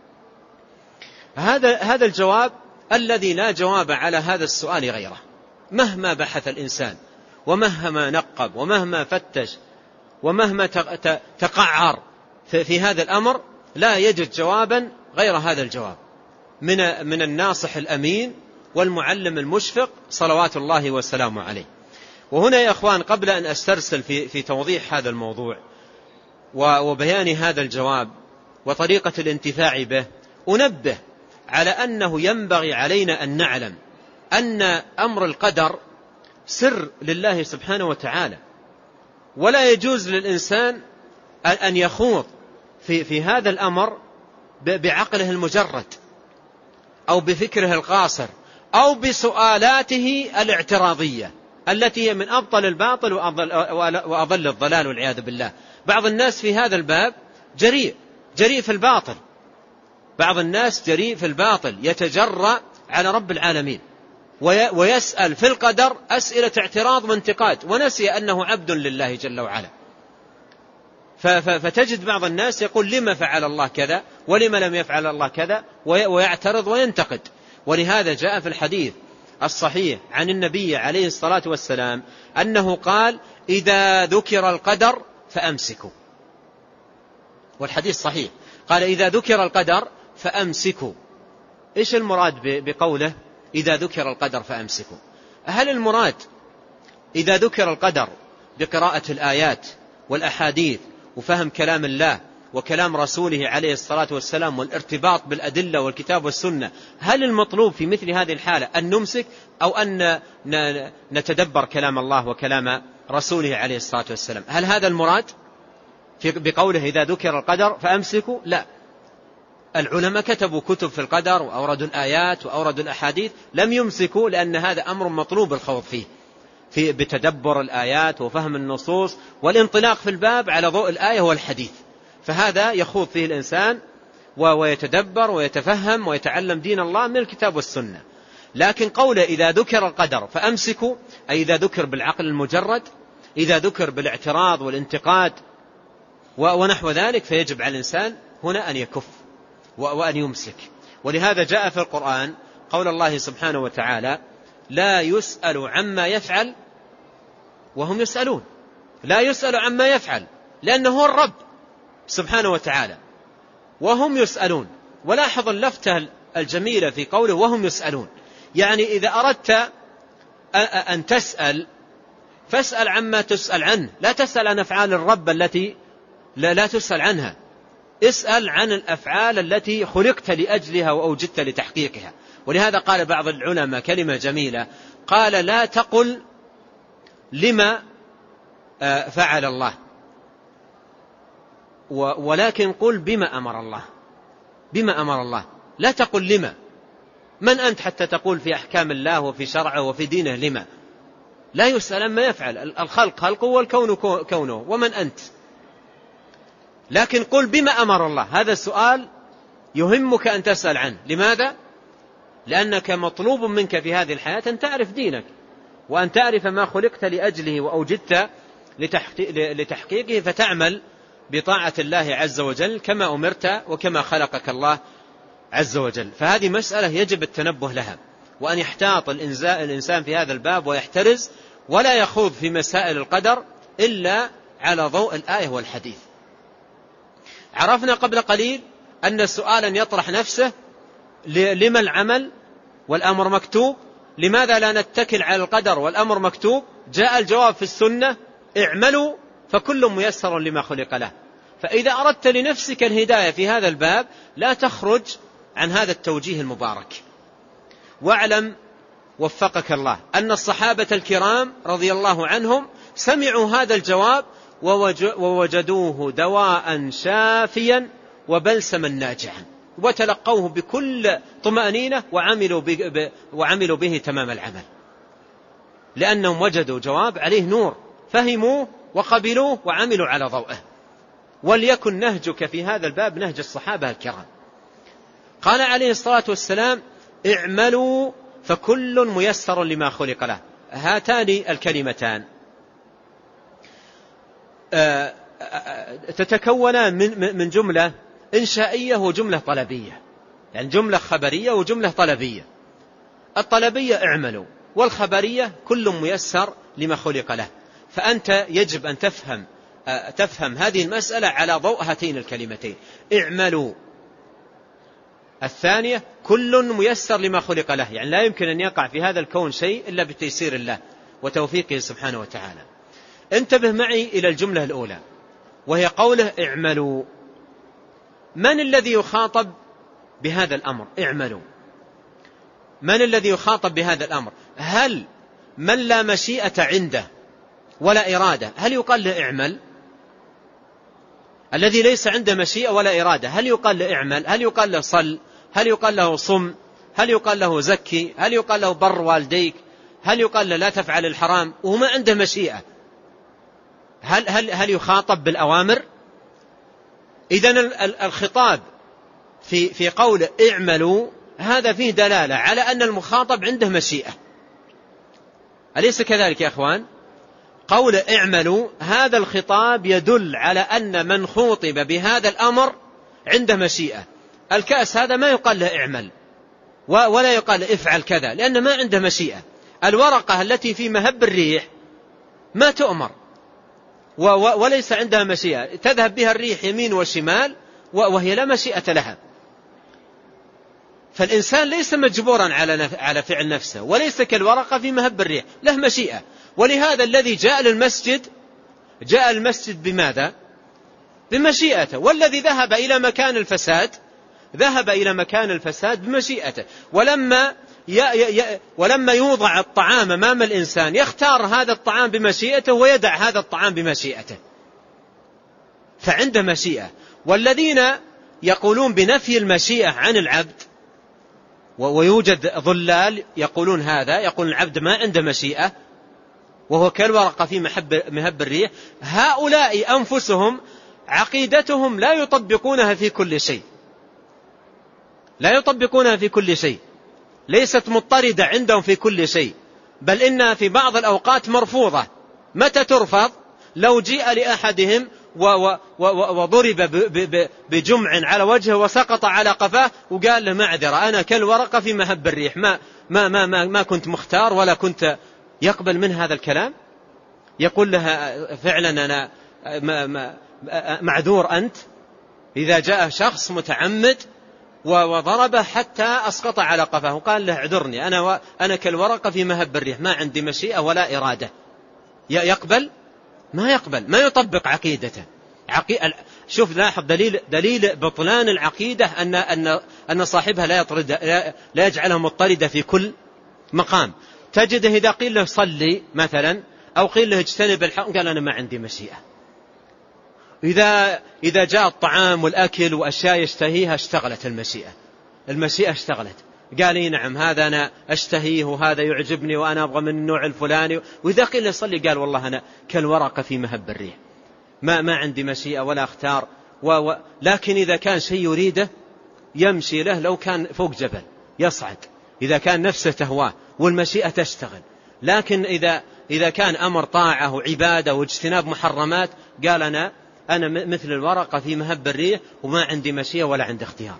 هذا هذا الجواب الذي لا جواب على هذا السؤال غيره. مهما بحث الإنسان ومهما نقب ومهما فتش ومهما تقعر في هذا الأمر لا يجد جوابا غير هذا الجواب من من الناصح الأمين والمعلم المشفق صلوات الله وسلامه عليه. وهنا يا أخوان، قبل أن أسترسل في في توضيح هذا الموضوع وبيان هذا الجواب وطريقة الانتفاع به، أنبه على أنه ينبغي علينا أن نعلم أن أمر القدر سر لله سبحانه وتعالى، ولا يجوز للإنسان أن يخوض في في هذا الأمر بعقله المجرد أو بفكره القاصر أو بسؤالاته الاعتراضية التي هي من أبطل الباطل وأضل, وأضل الضلال والعياذ بالله. بعض الناس في هذا الباب جريء جريء في الباطل، بعض الناس جريء في الباطل يتجرأ على رب العالمين ويسأل في القدر أسئلة اعتراض وانتقاد، ونسي أنه عبد لله جل وعلا. فتجد بعض الناس يقول: لما فعل الله كذا ولما لم يفعل الله كذا، ويعترض وينتقد. ولهذا جاء في الحديث الصحيح عن النبي عليه الصلاة والسلام أنه قال: إذا ذكر القدر فأمسكوا. والحديث صحيح، قال: إذا ذكر القدر فأمسكوا. إيش المراد بقوله إذا ذكر القدر فأمسكوا؟ هل المراد إذا ذكر القدر بقراءة الآيات والأحاديث وفهم كلام الله وكلام رسوله عليه الصلاة والسلام والارتباط بالأدلة والكتاب والسنة، هل المطلوب في مثل هذه الحالة أن نمسك أو أن نتدبر كلام الله وكلام رسوله عليه الصلاة والسلام؟ هل هذا المراد؟ بقوله إذا ذكر القدر فأمسكوا، لا، العلماء كتبوا كتب في القدر وأوردوا الآيات وأوردوا الأحاديث، لم يمسكوا، لأن هذا أمر مطلوب الخوض فيه في بتدبر الآيات وفهم النصوص والانطلاق في الباب على ضوء الآية والحديث، فهذا يخوض فيه الإنسان ويتدبر ويتفهم ويتعلم دين الله من الكتاب والسنة. لكن قوله إذا ذكر القدر فأمسكوا، أي إذا ذكر بالعقل المجرد، إذا ذكر بالاعتراض والانتقاد ونحو ذلك، فيجب على الإنسان هنا أن يكف وأن يمسك. ولهذا جاء في القرآن قول الله سبحانه وتعالى لا يسأل عما يفعل وهم يسألون، لا يسأل عما يفعل لأنه هو الرب سبحانه وتعالى، وهم يسألون. ولاحظ اللفتة الجميلة في قوله وهم يسألون، يعني إذا أردت أن تسأل فاسأل عما تسأل عنه، لا تسأل عن أفعال الرب التي لا, لا تسأل عنها، اسأل عن الأفعال التي خلقت لأجلها وأوجدت لتحقيقها. ولهذا قال بعض العلماء كلمة جميلة، قال لا تقل لما فعل الله، ولكن قل بما أمر الله، بما أمر الله، لا تقل لما. من أنت حتى تقول في أحكام الله وفي شرعه وفي دينه لما؟ لا يسأل عما يفعل، الخلق خلقه والكون كونه، ومن أنت؟ لكن قل بما أمر الله، هذا السؤال يهمك أن تسأل عنه. لماذا؟ لأنك مطلوب منك في هذه الحياة أن تعرف دينك، وأن تعرف ما خلقت لأجله وأوجدت لتحقيقه، فتعمل بطاعة الله عز وجل كما أمرت وكما خلقك الله عز وجل. فهذه مسألة يجب التنبه لها، وأن يحتاط الإنسان في هذا الباب ويحترز، ولا يخوض في مسائل القدر إلا على ضوء الآية والحديث. عرفنا قبل قليل أن سؤالا يطرح نفسه لما العمل والأمر مكتوب، لماذا لا نتكل على القدر والأمر مكتوب؟ جاء الجواب في السنة اعملوا فكل ميسر لما خلق له. فإذا أردت لنفسك الهداية في هذا الباب لا تخرج عن هذا التوجيه المبارك. واعلم وفقك الله أن الصحابة الكرام رضي الله عنهم سمعوا هذا الجواب ووجدوه دواء شافيا وبلسما ناجعا، وتلقوه بكل طمأنينة وعملوا به, وعملوا به تمام العمل، لأنهم وجدوا جواب عليه نور، فهموه وقبلوه وعملوا على ضوءه. وليكن نهجك في هذا الباب نهج الصحابة الكرام. قال عليه الصلاة والسلام اعملوا فكل ميسر لما خلق له. هاتان الكلمتان تتكونان من جملة إنشائية وجملة طلبية، يعني جملة خبرية وجملة طلبية. الطلبية اعملوا، والخبرية كل ميسر لما خلق له. فأنت يجب أن تفهم تفهم هذه المسألة على ضوء هاتين الكلمتين، اعملوا. الثانية كل ميسر لما خلق له، يعني لا يمكن أن يقع في هذا الكون شيء إلا بتيسير الله وتوفيقه سبحانه وتعالى. انتبه معي إلى الجملة الأولى وهي قوله اعملوا. من الذي يخاطب بهذا الأمر اعملوا؟ من الذي يخاطب بهذا الأمر؟ هل من لا مشيئة عنده ولا إرادة هل يقال له اعمل؟ الذي ليس عنده مشيئة ولا إرادة هل يقال له اعمل؟ هل يقال له صل؟ هل يقال له صم؟ هل يقال له زكي؟ هل يقال له بر والديك؟ هل يقال له لا تفعل الحرام وهو ما عنده مشيئة؟ هل, هل, هل يخاطب بالأوامر؟ إذن الخطاب في, في قول اعملوا هذا فيه دلالة على أن المخاطب عنده مشيئة، أليس كذلك يا أخوان؟ قول اعملوا هذا الخطاب يدل على أن من خوطب بهذا الأمر عنده مشيئة. الكأس هذا ما يقال له اعمل ولا يقال له افعل كذا، لأن ما عنده مشيئة. الورقة التي في مهب الريح ما تؤمر وليس عندها مشيئة، تذهب بها الريح يمين وشمال وهي لا مشيئة لها. فالإنسان ليس مجبورا على على فعل نفسه، وليس كالورقة في مهب الريح، له مشيئة. ولهذا الذي جاء للمسجد جاء المسجد بماذا؟ بمشيئته، والذي ذهب إلى مكان الفساد ذهب إلى مكان الفساد بمشيئته. ولما ي... ي... ولما يوضع الطعام أمام الإنسان يختار هذا الطعام بمشيئته ويدع هذا الطعام بمشيئته. فعنده مشيئة. والذين يقولون بنفي المشيئة عن العبد، ويوجد ضلال يقولون هذا، يقول العبد ما عنده مشيئة وهو كالورقة في مهب الريح، هؤلاء أنفسهم عقيدتهم لا يطبقونها في كل شيء، لا يطبقونها في كل شيء، ليست مضطردة عندهم في كل شيء، بل إنها في بعض الأوقات مرفوضة. متى ترفض؟ لو جيء لأحدهم وضرب بجمع على وجهه وسقط على قفاه وقال له معذرة أنا كالورقة في مهب الريح، ما, ما, ما, ما, ما كنت مختار ولا كنت، يقبل من هذا الكلام؟ يقول لها فعلا أنا معذور أنت. إذا جاء شخص متعمد وضربه حتى أسقط على قفاه وقال له اعذرني أنا, أنا كالورقة في مهب الريح، ما عندي مشيئة ولا إرادة، يقبل؟ ما يقبل، ما يطبق عقيدته. عقي... شوف لاحظ دليل, دليل بطلان العقيدة أن, أن, أن صاحبها لا, يطرد لا, لا يجعلها مضطردة في كل مقام. تجده إذا قيل له صلي مثلا أو قيل له اجتنب الحرام قال أنا ما عندي مشيئة. إذا, إذا جاء الطعام والأكل وأشياء يشتهيها اشتغلت المشيئة، المشيئة اشتغلت، قال لي نعم هذا أنا أشتهيه وهذا يعجبني وأنا أبغى من النوع الفلاني. وإذا قيل له صلي قال والله أنا كالورقة في مهب الريح، ما, ما عندي مشيئة ولا أختار و و لكن إذا كان شيء يريده يمشي له، لو كان فوق جبل يصعد، إذا كان نفسه تهواه والمشيئة تشتغل. لكن إذا, إذا كان أمر طاعة وعبادة واجتناب محرمات قال أنا, أنا مثل الورقة في مهب الريح وما عندي مشيئة ولا عندي اختيار.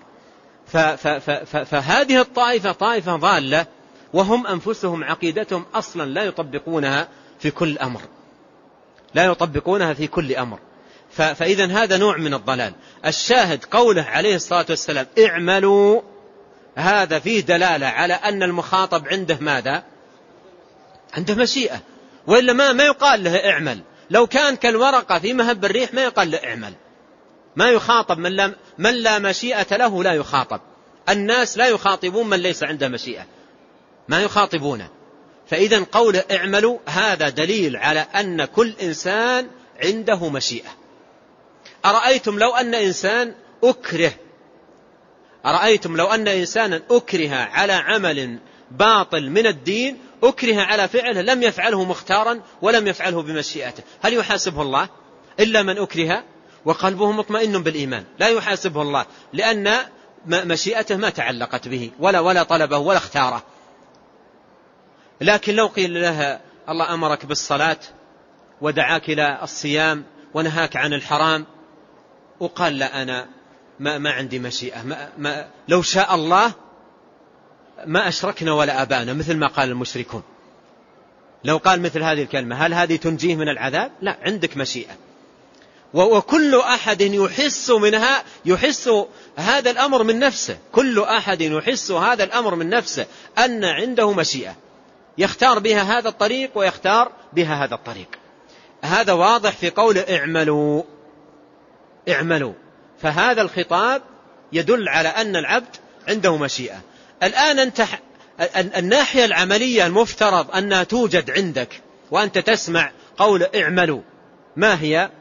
فهذه الطائفة طائفة ضالة، وهم أنفسهم عقيدتهم أصلا لا يطبقونها في كل أمر، لا يطبقونها في كل أمر. فإذا هذا نوع من الضلال. الشاهد قوله عليه الصلاة والسلام اعملوا، هذا فيه دلالة على أن المخاطب عنده ماذا؟ عنده مشيئة، وإلا ما, ما يقال له اعمل. لو كان كالورقة في مهب الريح ما يقال له اعمل، ما يخاطب من لا, من لا مشيئة له لا يخاطب. الناس لا يخاطبون من ليس عنده مشيئة، ما يخاطبونه. فإذا قول اعملوا هذا دليل على أن كل إنسان عنده مشيئة. أرأيتم لو أن إنسان أكره أرأيتم لو أن إنسانا أكره على عمل باطل من الدين، أكره على فعله لم يفعله مختارا ولم يفعله بمشيئته، هل يحاسبه الله؟ إلا من أكره وقلبه مطمئن بالإيمان لا يحاسبه الله، لأن مشيئته ما تعلقت به ولا, ولا طلبه ولا اختاره. لكن لو قيل له الله أمرك بالصلاة ودعاك إلى الصيام ونهاك عن الحرام وقال لا أنا ما, ما عندي مشيئة، ما, ما لو شاء الله ما أشركنا ولا أبانا، مثل ما قال المشركون. لو قال مثل هذه الكلمة هل هذه تنجيه من العذاب؟ لا، عندك مشيئة. وكل أحد يحس منها يحس هذا الأمر من نفسه، كل أحد يحس هذا الأمر من نفسه أن عنده مشيئة يختار بها هذا الطريق ويختار بها هذا الطريق. هذا واضح في قول اعملوا اعملوا. فهذا الخطاب يدل على أن العبد عنده مشيئة. الآن أنت الناحية العملية المفترض أنها توجد عندك وأنت تسمع قول اعملوا، ما هي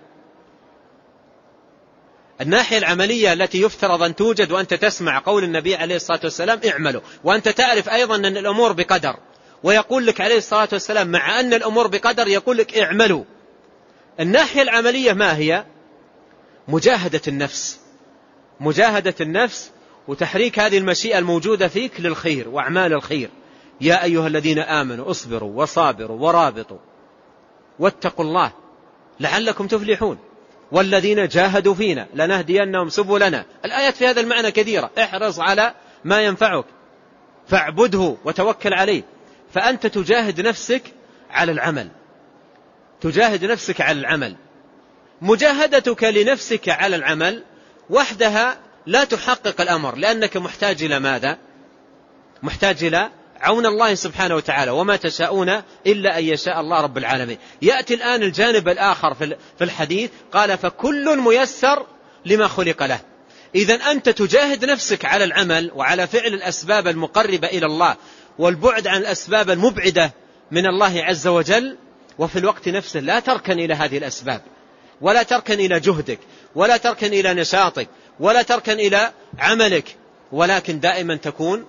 الناحية العملية التي يفترض أن توجد وأنت تسمع قول النبي عليه الصلاة والسلام اعملوا، وأنت تعرف أيضا أن الأمور بقدر، ويقول لك عليه الصلاة والسلام مع أن الأمور بقدر يقول لك اعملوا. الناحية العملية ما هي؟ مجاهدة النفس، مجاهدة النفس وتحريك هذه المشيئة الموجودة فيك للخير وأعمال الخير. يا أيها الذين آمنوا اصبروا وصابروا ورابطوا واتقوا الله لعلكم تفلحون والذين جاهدوا فينا لنهدينهم سبلنا. الآيات في هذا المعنى كثيرة. احرص على ما ينفعك فاعبده وتوكل عليه. فأنت تجاهد نفسك على العمل، تجاهد نفسك على العمل. مجاهدتك لنفسك على العمل وحدها لا تحقق الأمر، لأنك محتاج إلى ماذا؟ محتاج إلى عون الله سبحانه وتعالى، وما تشاءون إلا أن يشاء الله رب العالمين. يأتي الآن الجانب الآخر في الحديث، قال فكل ميسر لما خلق له. إذن أنت تجاهد نفسك على العمل وعلى فعل الأسباب المقربة إلى الله والبعد عن الأسباب المبعدة من الله عز وجل، وفي الوقت نفسه لا تركن إلى هذه الأسباب، ولا تركن إلى جهدك، ولا تركن إلى نشاطك، ولا تركن إلى عملك، ولكن دائما تكون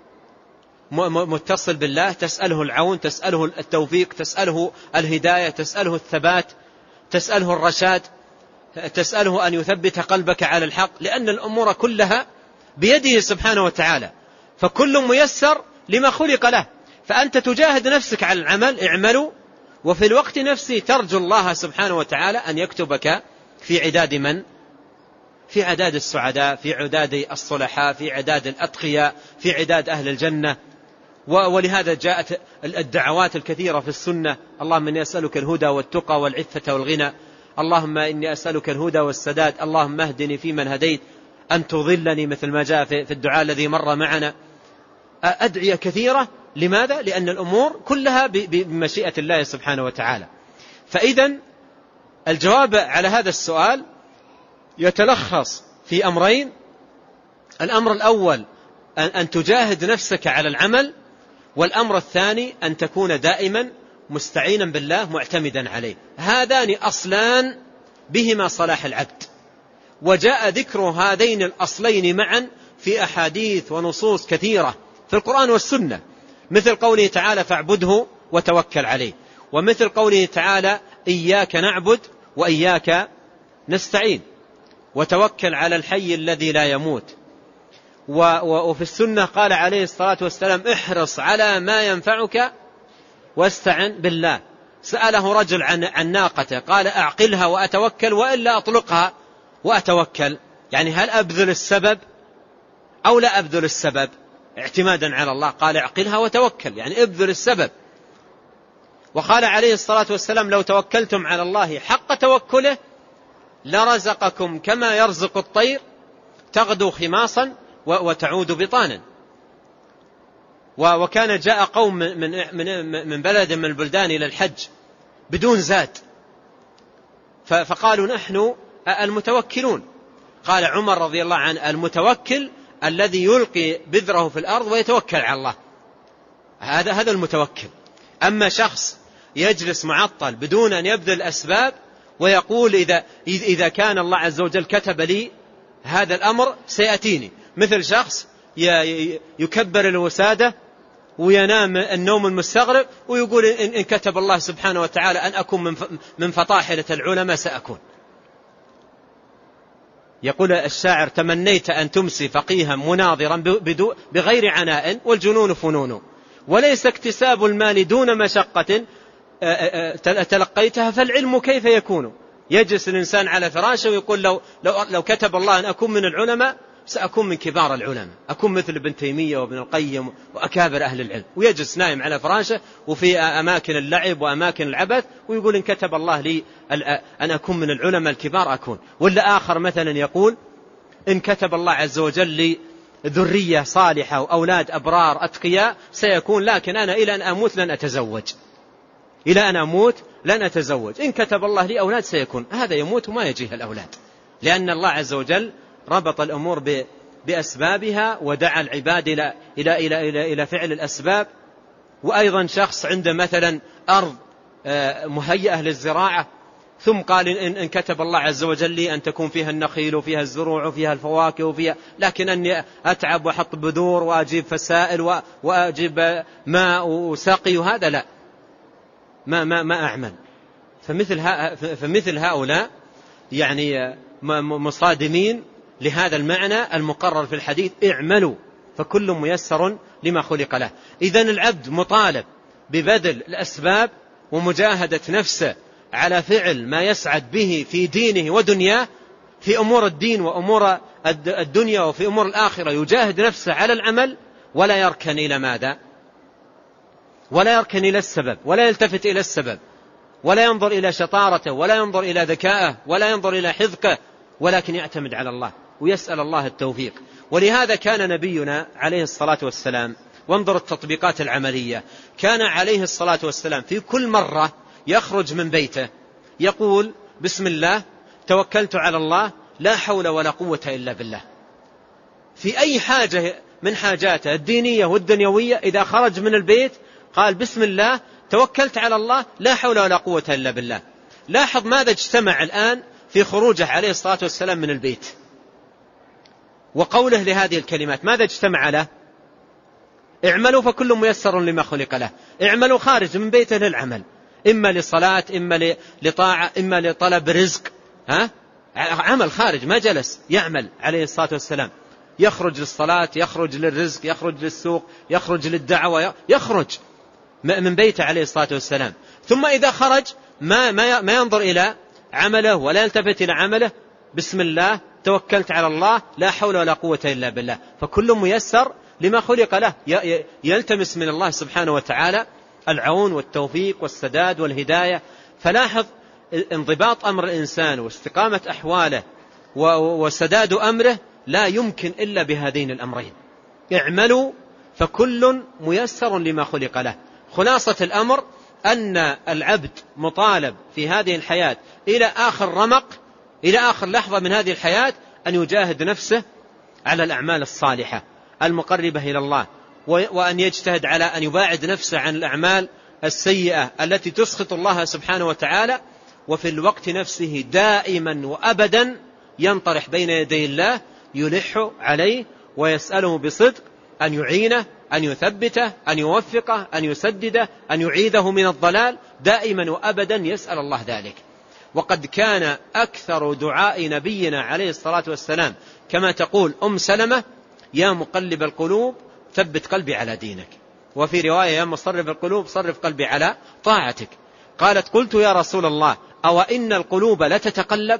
متصل بالله، تسأله العون، تسأله التوفيق، تسأله الهداية، تسأله الثبات، تسأله الرشاد، تسأله أن يثبت قلبك على الحق، لأن الأمور كلها بيده سبحانه وتعالى، فكل ميسر لما خلق له. فأنت تجاهد نفسك على العمل، اعملوا، وفي الوقت نفسه ترجو الله سبحانه وتعالى أن يكتبك في عداد من؟ في عداد السعداء، في عداد الصلحاء، في عداد الأتقياء، في عداد أهل الجنة. ولهذا جاءت الدعوات الكثيرة في السنة: اللهم إني أسألك الهدى والتقى والعفة والغنى، اللهم إني أسألك الهدى والسداد، اللهم اهدني فيمن هديت، أن تضلني، مثل ما جاء في الدعاء الذي مر معنا. أدعية كثيرة. لماذا؟ لأن الأمور كلها بمشيئة الله سبحانه وتعالى. فإذا الجواب على هذا السؤال يتلخص في أمرين: الأمر الأول أن تجاهد نفسك على العمل، والأمر الثاني أن تكون دائما مستعينا بالله معتمدا عليه. هذان أصلان بهما صلاح العبد، وجاء ذكر هذين الأصلين معا في أحاديث ونصوص كثيرة في القرآن والسنة، مثل قوله تعالى: فاعبده وتوكل عليه، ومثل قوله تعالى: إياك نعبد وإياك نستعين، وتوكل على الحي الذي لا يموت. وفي السنة قال عليه الصلاة والسلام: احرص على ما ينفعك واستعن بالله. سأله رجل عن, عن ناقته، قال: أعقلها وأتوكل وإلا أطلقها وأتوكل. يعني هل أبذل السبب أو لا أبذل السبب اعتمادا على الله؟ قال: اعقلها وتوكل، يعني ابذل السبب. وقال عليه الصلاة والسلام: لو توكلتم على الله حق توكله لرزقكم كما يرزق الطير تغدو خماصا وتعود بطانا. وكان جاء قوم من, من, من بلد من البلدان إلى الحج بدون زاد، فقالوا: نحن المتوكلون. قال عمر رضي الله عنه: المتوكل الذي يلقي بذره في الأرض ويتوكل على الله، هذا هذا المتوكل. أما شخص يجلس معطل بدون أن يبذل أسباب ويقول إذا, إذا كان الله عز وجل كتب لي هذا الأمر سيأتيني، مثل شخص يكبر الوسادة وينام النوم المستغرب ويقول: إن كتب الله سبحانه وتعالى أن أكون من فطاحلة العلماء سأكون. يقول الشاعر: تمنيت أن تمسي فقيها مناظرا بغير عناء والجنون فنون، وليس اكتساب المال دون مشقة تلقيتها فالعلم كيف يكون. يجلس الإنسان على فراشه ويقول: لو, لو, لو كتب الله أن أكون من العلماء سأكون من كبار العلماء، أكون مثل ابن تيمية وابن القيم وأكابر أهل العلم. ويجلس نايم على فراشه وفي أماكن اللعب وأماكن العبث ويقول: إن كتب الله لي أن أكون من العلماء الكبار أكون. ولا آخر مثلا يقول: إن كتب الله عز وجل لي ذرية صالحة وأولاد أبرار أتقياء سيكون، لكن أنا إلى أن أموت لن أتزوج، إلى أن أموت لن أتزوج. إن كتب الله لي أولاد سيكون. هذا يموت وما يجيه الأولاد، لأن الله عز وجل ربط الأمور بأسبابها ودعا العباد إلى, إلى, إلى, إلى, إلى فعل الأسباب. وأيضا شخص عنده مثلا أرض مهيئة للزراعة، ثم قال: إن كتب الله عز وجل لي أن تكون فيها النخيل وفيها الزروع وفيها الفواكه وفيها، لكن أني أتعب وأحط بذور وأجيب فسائل وأجيب ماء وسقي، وهذا لا، ما, ما, ما أعمل. فمثل, فمثل هؤلاء يعني مصادمين لهذا المعنى المقرر في الحديث: اعملوا فكل ميسر لما خلق له. إذن العبد مطالب ببذل الأسباب ومجاهدة نفسه على فعل ما يسعد به في دينه ودنياه، في أمور الدين وأمور الدنيا وفي أمور الآخرة. يجاهد نفسه على العمل ولا يركن إلى ماذا؟ ولا يركن إلى السبب، ولا يلتفت إلى السبب، ولا ينظر إلى شطارته، ولا ينظر إلى ذكائه، ولا ينظر إلى حذقه، ولكن يعتمد على الله ويسأل الله التوفيق. ولهذا كان نبينا عليه الصلاة والسلام، وانظر التطبيقات العملية، كان عليه الصلاة والسلام في كل مرة يخرج من بيته يقول: بسم الله توكلت على الله لا حول ولا قوة إلا بالله. في أي حاجة من حاجاته الدينية والدنيوية إذا خرج من البيت قال: بسم الله توكلت على الله لا حول ولا قوة إلا بالله. لاحظ ماذا اجتمع الآن في خروجه عليه الصلاة والسلام من البيت وقوله لهذه الكلمات، ماذا اجتمع له؟ اعملوا فكل ميسر لما خلق له. اعملوا خارج من بيته للعمل، إما للصلاة، إما لطاعة، إما لطلب رزق، ها؟ عمل خارج، ما جلس يعمل عليه الصلاة والسلام، يخرج للصلاة، يخرج للرزق، يخرج للسوق، يخرج للدعوة، يخرج من بيته عليه الصلاة والسلام. ثم إذا خرج ما, ما, ما ينظر إلى عمله ولا يلتفت إلى عمله، بسم الله توكلت على الله لا حول ولا قوة إلا بالله، فكل ميسر لما خلق له، يلتمس من الله سبحانه وتعالى العون والتوفيق والسداد والهداية. فلاحظ انضباط أمر الإنسان واستقامة أحواله وسداد أمره لا يمكن إلا بهذين الأمرين. اعملوا فكل ميسر لما خلق له. خلاصة الأمر أن العبد مطالب في هذه الحياة إلى آخر رمق، إلى آخر لحظة من هذه الحياة، أن يجاهد نفسه على الأعمال الصالحة المقربة إلى الله، وأن يجتهد على أن يباعد نفسه عن الأعمال السيئة التي تسخط الله سبحانه وتعالى، وفي الوقت نفسه دائما وأبدا ينطرح بين يدي الله، يلح عليه ويسأله بصدق أن يعينه، أن يثبته، أن يوفقه، أن يسدده، أن يعيذه من الضلال، دائما وأبدا يسأل الله ذلك. وقد كان أكثر دعاء نبينا عليه الصلاة والسلام كما تقول أم سلمة: يا مقلب القلوب ثبت قلبي على دينك. وفي رواية: يا مصرف القلوب صرف قلبي على طاعتك. قالت: قلت يا رسول الله أو إن القلوب لتتقلب؟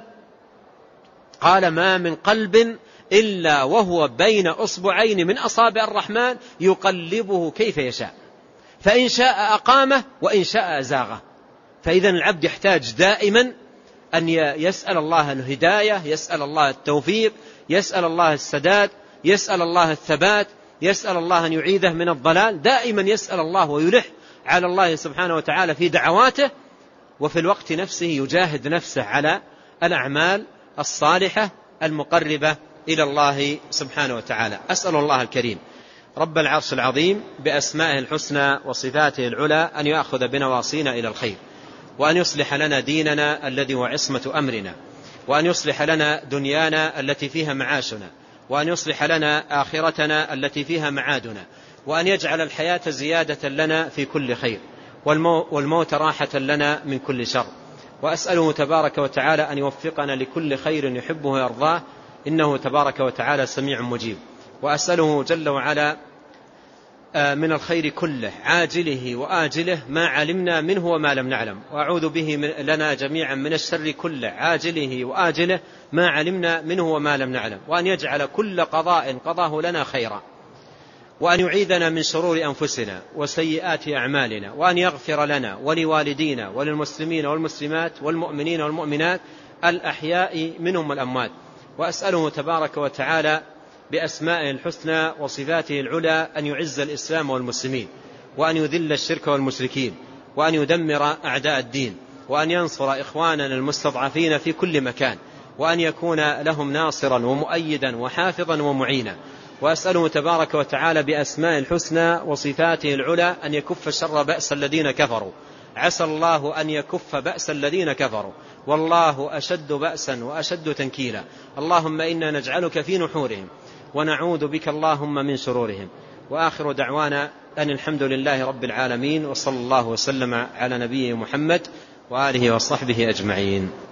قال: ما من قلب إلا وهو بين أصبعين من أصابع الرحمن يقلبه كيف يشاء، فإن شاء أقامه وإن شاء أزاغه. فإذا العبد يحتاج دائما أن يسأل الله الهداية، يسأل الله التوفيق، يسأل الله السداد، يسأل الله الثبات، يسأل الله أن يعيذه من الضلال. دائما يسأل الله ويلح على الله سبحانه وتعالى في دعواته، وفي الوقت نفسه يجاهد نفسه على الأعمال الصالحة المقربة إلى الله سبحانه وتعالى. أسأل الله الكريم رب العرش العظيم بأسمائه الحسنى وصفاته العلى أن يأخذ بنواصينا إلى الخير، وأن يصلح لنا ديننا الذي هو عصمة أمرنا، وأن يصلح لنا دنيانا التي فيها معاشنا، وأن يصلح لنا آخرتنا التي فيها معادنا، وأن يجعل الحياة زيادة لنا في كل خير، والموت راحة لنا من كل شر. وأسأله تبارك وتعالى أن يوفقنا لكل خير يحبه ويرضاه، إنه تبارك وتعالى سميع مجيب. وأسأله جل وعلا من الخير كله عاجله وآجله ما علمنا منه وما لم نعلم، وأعوذ به لنا جميعا من الشر كله عاجله وآجله ما علمنا منه وما لم نعلم، وأن يجعل كل قضاء قضاه لنا خيرا، وأن يعيذنا من شرور أنفسنا وسيئات أعمالنا، وأن يغفر لنا ولوالدينا وللمسلمين والمسلمات والمؤمنين والمؤمنات الأحياء منهم والأموات. وأسأله تبارك وتعالى بأسمائه الحسنى وصفاته العلى أن يعز الإسلام والمسلمين، وأن يذل الشرك والمشركين، وأن يدمر أعداء الدين، وأن ينصر إخواننا المستضعفين في كل مكان، وأن يكون لهم ناصرا ومؤيدا وحافظا ومعينا. وأسأله تبارك وتعالى بأسماء الحسنى وصفاته العلى أن يكف شر بأس الذين كفروا. عسى الله أن يكف بأس الذين كفروا، والله أشد بأسا وأشد تنكيلا. اللهم إنا نجعلك في نحورهم ونعوذ بك اللهم من شرورهم. وآخر دعوانا أن الحمد لله رب العالمين، وصلى الله وسلم على نبيه محمد وآله وصحبه أجمعين.